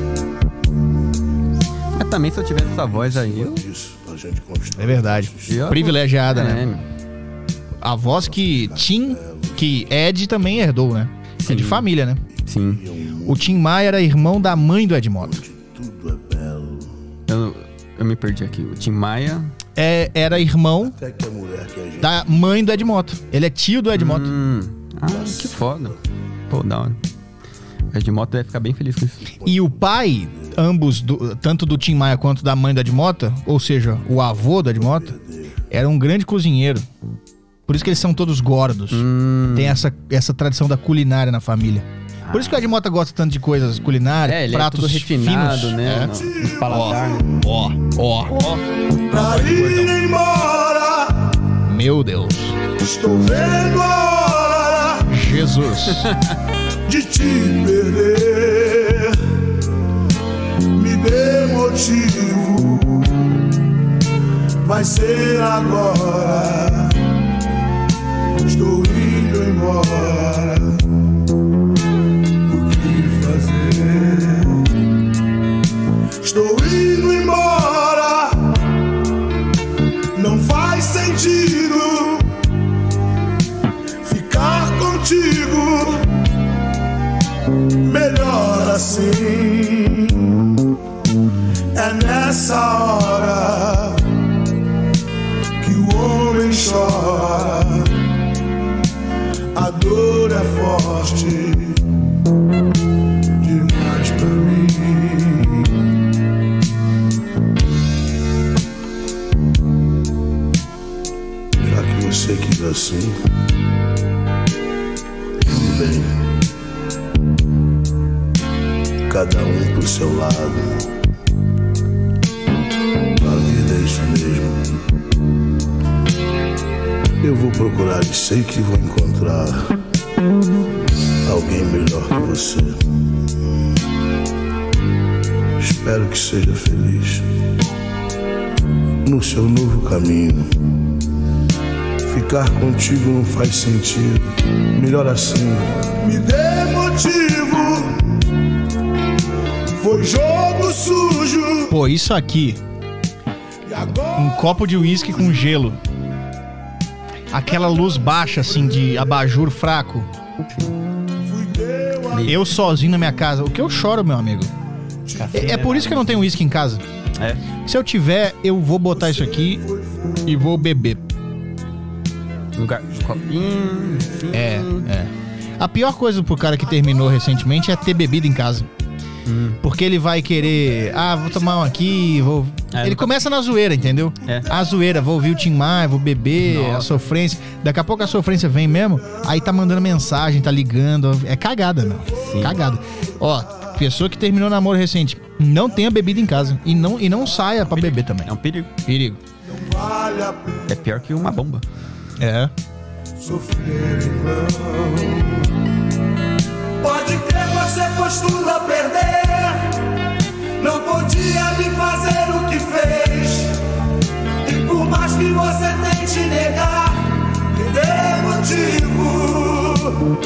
Mas também se eu tivesse essa voz aí, eu... Isso a gente constrói. É verdade. eu- Privilegiada, é, né? meu. A voz que Tim, que Ed também herdou, né? É de Sim. família, né? Sim. O Tim Maia era irmão da mãe do Ed Mota. Tudo é belo. Eu, eu me perdi aqui. O Tim Maia... É, era irmão Até que a mulher que a gente da mãe do Ed Mota. Ele é tio do Ed Mota. Hum. Ah, que foda. Pô, da hora. O Ed Mota deve ficar bem feliz com isso. E o pai, ambos, do- tanto do Tim Maia quanto da mãe do Ed Mota, ou seja, o avô do Ed Mota, era um grande cozinheiro. Por isso que eles são todos gordos. Hum. Tem essa, essa tradição da culinária na família. Por isso que o Ed Mota gosta tanto de coisas culinárias, É, ele pratos é tudo refinado, finos. né? É. No, no paladar, né? Ó, ó, ó. pra ir embora. Meu Deus. Estou vendo a hora Jesus. de te perder. Me dê motivo. Vai ser agora. Estou indo embora. O que fazer? Estou indo embora. Não faz sentido ficar contigo. Melhor assim. É nessa hora que o homem chora. A dor é forte demais pra mim. Já que você quis assim, tudo bem. Cada um pro seu lado. A vida é isso mesmo. Eu vou procurar e sei que vou encontrar alguém melhor que você. Espero que seja feliz no seu novo caminho. Ficar contigo não faz sentido. Melhor assim. Me dê motivo. Foi jogo sujo. Pô, isso aqui. E agora Um copo de uísque com gelo. Aquela luz baixa, assim, de abajur fraco. fui teu Eu sozinho na minha casa. O que eu choro, meu amigo? É, é por isso que eu não tenho uísque em casa. É. Se eu tiver, eu vou botar isso aqui e vou beber. Lugar, copinho, assim. É, é. A pior coisa pro cara que terminou recentemente é ter bebida em casa. Hum. Porque ele vai querer... Ah, vou tomar um aqui, vou... É, ele nunca- começa na zoeira, entendeu? É. A zoeira, vou ouvir o Tim Maia, vou beber, Nossa. a sofrência. Daqui a pouco a sofrência vem mesmo, aí tá mandando mensagem, tá ligando. É cagada, meu. Sim. Cagada. Ó, pessoa que terminou namoro recente, não tenha bebida em casa. E não, e não saia pra beber também. É um perigo. Perigo. vale a pena É pior que uma bomba. É. sofrer em vão. Pode crer, você pôs tudo a perder. Não podia me fazer o que fez. E por mais que você tente negar, me dê motivo.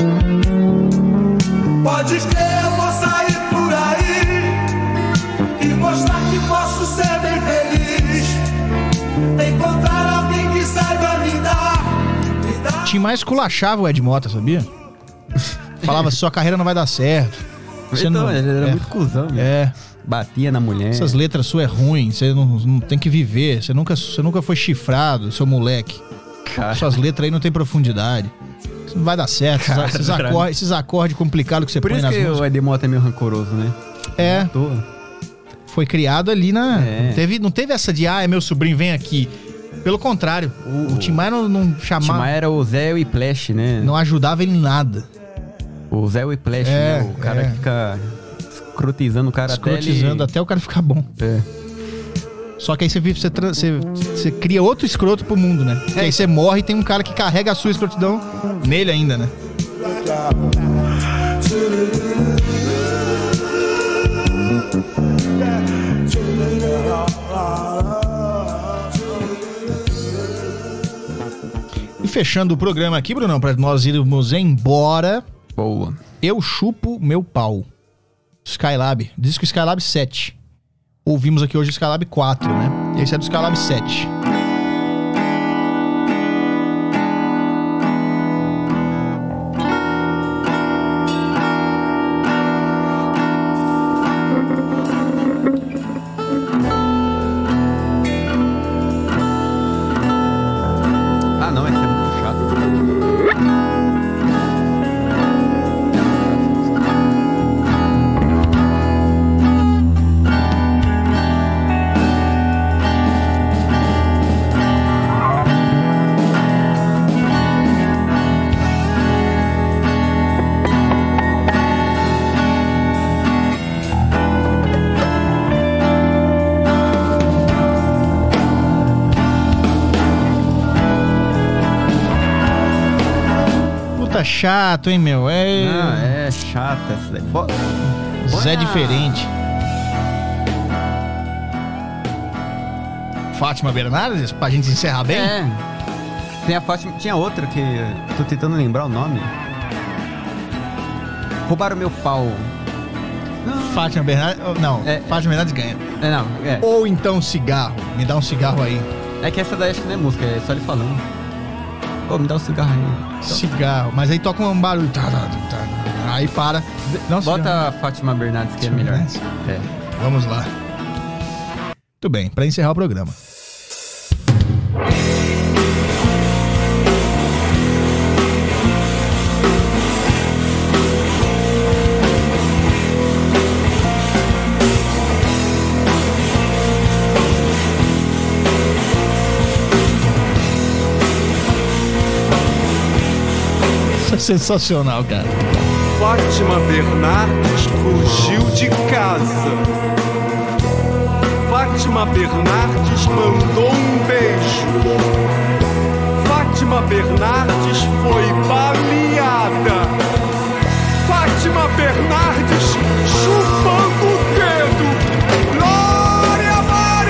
Pode crer, eu vou sair por aí e mostrar que posso ser bem feliz. Encontrar alguém que saiba me dar, me dar. Tim Maia esculachava o Ed Mota, sabia? Falava, sua carreira não vai dar certo. Você Então, não... ele era é, muito cuzão, meu. É. Batia na mulher. Essas letras suas é ruim, você não, não tem que viver, você nunca, você nunca foi chifrado, seu moleque. Cara. Suas letras aí não tem profundidade. Isso não vai dar certo. Cara, esses, acordes, esses acordes complicados que você Por põe nas músicas. Por isso que o Edmota é meio rancoroso, né? É. Foi criado ali na... É. Não, teve, não teve essa de, ah, é meu sobrinho, vem aqui. Pelo contrário, o, o Tim Maia não, não chamava... O Tim Maia era o Zé Whiplash, né? Não ajudava ele em nada. O Zé Whiplash, É, né? O cara é. que fica escrotizando o cara até ele... Escrotizando até o cara ficar bom. É. Só que aí você, vive, você, tra- você, você cria outro escroto pro mundo, né? Que aí você morre e tem um cara que carrega a sua escrotidão nele ainda, né? E fechando o programa aqui, Brunão, pra nós irmos embora. Boa. Eu chupo meu pau. Skylab. Disco Skylab sete. Ouvimos aqui hoje o Skylab quatro, né? Esse é do Skylab sete. Ah, não, esse é muito chato. Puta chato, hein, meu? É... Ah, é chata essa daí. Bo- Zé Põe a- diferente. Fátima Bernardes, pra gente encerrar bem? É. Tem a Fátima... Tinha outra que... Tô tentando lembrar o nome. Roubaram meu pau. Fátima Bernardes... Não, É, Fátima Bernardes ganha. É, não, é. Ou então cigarro. Me dá um cigarro aí. É que essa daí acho que não é música, é só ele falando. Pô, me dá um cigarro aí. Cigarro. Mas aí toca um barulho. Tá, tá, tá. Aí para. Dá um Bota cigarro. a Fátima Bernardes que é Fátima melhor. Bernardes? É. Vamos lá. Muito bem, pra encerrar o programa. Isso é sensacional, cara. Fátima Bernardes fugiu de casa. Fátima Bernardes mandou um beijo. Fátima Bernardes foi baleada. Fátima Bernardes chupando o dedo. Glória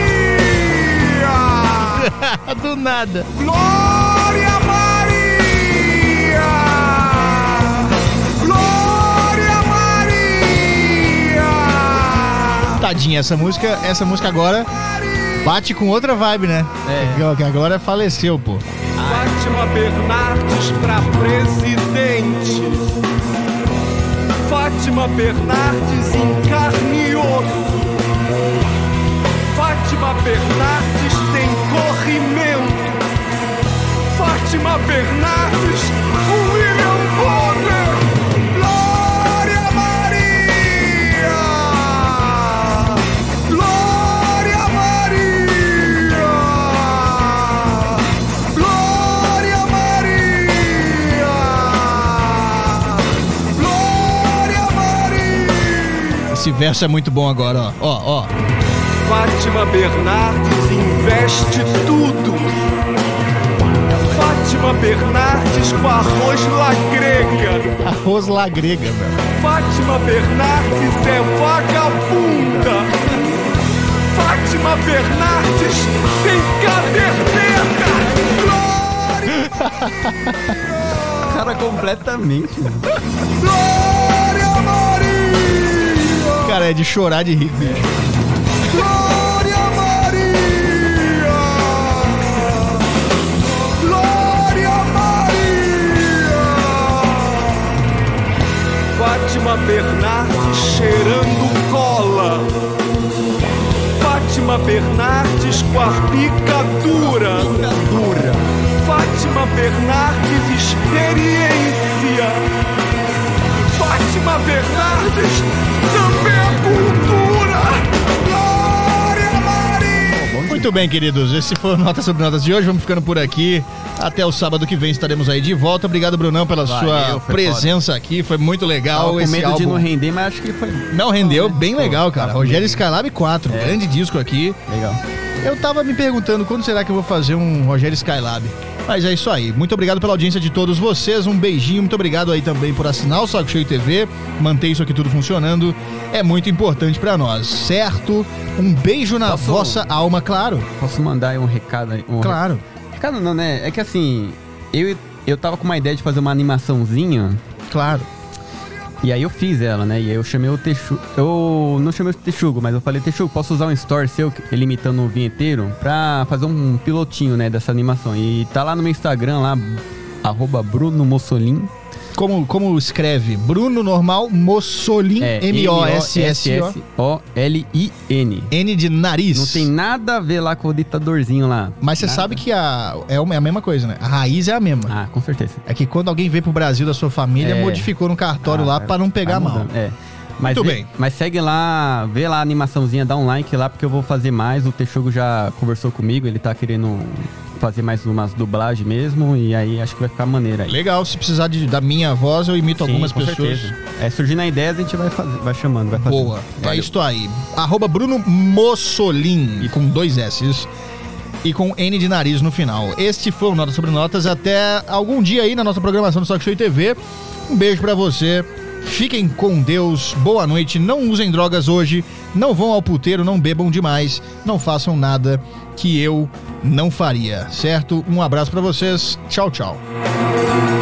Maria! Do nada. Glória Maria! Glória Maria! Tadinha, essa música, essa música agora bate com outra vibe, né? É. Que agora faleceu, pô. Fátima Bernardes pra presidente. Fátima Bernardes em carne e osso. Fátima Bernardes tem corrimento. Fátima Bernardes, o William Bonner. Glória Maria! Glória Maria! Glória Maria! Glória Maria! Esse verso é muito bom agora, ó. Ó, ó. Fátima Bernardes investe tudo. Fátima Bernardes com arroz la grega. Arroz la grega, velho. Fátima Bernardes é vagabunda. Fátima Bernardes tem caderneta. Glória! Cara, completamente. Glória Maria! Cara, é de chorar de rir, bicho. Glória Maria! Glória Maria! Fátima Bernardes cheirando cola. Fátima Bernardes com a picadura. Fátima Bernardes experiência. Maria. Fátima Bernardes também é cultura. Glória Maria. Muito bem, queridos, esse foi o Notas sobre Notas de hoje, vamos ficando por aqui. Até o sábado que vem estaremos aí de volta. Obrigado, Brunão, pela Valeu, sua presença foda. aqui. Foi muito legal. Tava com esse medo álbum. de não render, mas acho que foi... Não, rendeu né? bem Pô, legal, cara. Rogério Skylab quatro, É. grande disco aqui. Legal. Eu tava me perguntando quando será que eu vou fazer um Rogério Skylab. Mas é isso aí. Muito obrigado pela audiência de todos vocês. Um beijinho. Muito obrigado aí também por assinar o Saco Cheio T V. Manter isso aqui tudo funcionando. É muito importante pra nós, certo? Um beijo na Posso- vossa alma, claro. Posso mandar aí um recado aí? Um Claro. Recado não, né? É que assim, eu, eu tava com uma ideia de fazer uma animaçãozinha. Claro. E aí eu fiz ela, né? E aí eu chamei o Texugo. Eu não chamei o Texugo, mas eu falei, Texugo, posso usar um story seu, ele imitando o vinheteiro, pra fazer um pilotinho, né, dessa animação. E tá lá no meu Instagram, lá, arroba Bruno Mussolin. Como, como escreve? Bruno normal, Mussolin, É, M O S S O. O L I N. N de nariz. Não tem nada a ver lá com o ditadorzinho lá. Mas você Nada. sabe que a, é uma- é a mesma coisa, né? A raiz é a mesma. Ah, com certeza. É que quando alguém veio pro Brasil da sua família, É. modificou no cartório Ah, lá pra não pegar vai mal. mudando, É. Mas Muito vê- bem. Mas segue lá, vê lá a animaçãozinha, dá um like lá, porque eu vou fazer mais. O Texugo já conversou comigo, ele tá querendo fazer mais umas dublagens mesmo, e aí acho que vai ficar maneiro aí. Legal, se precisar de, da minha voz, eu imito Sim, algumas com pessoas. certeza. É, surgindo a ideia, a gente vai, fazer, vai chamando, vai fazendo. Boa. É Valeu. isto aí. Arroba Bruno Mussolin, e com dois S's. E com N de nariz no final. Este foi o Notas sobre Notas. Até algum dia aí na nossa programação do Saco Cheio T V. Um beijo pra você. Fiquem com Deus. Boa noite. Não usem drogas hoje. Não vão ao puteiro. Não bebam demais. Não façam nada que eu não faria. Certo? Um abraço pra vocês. Tchau, tchau.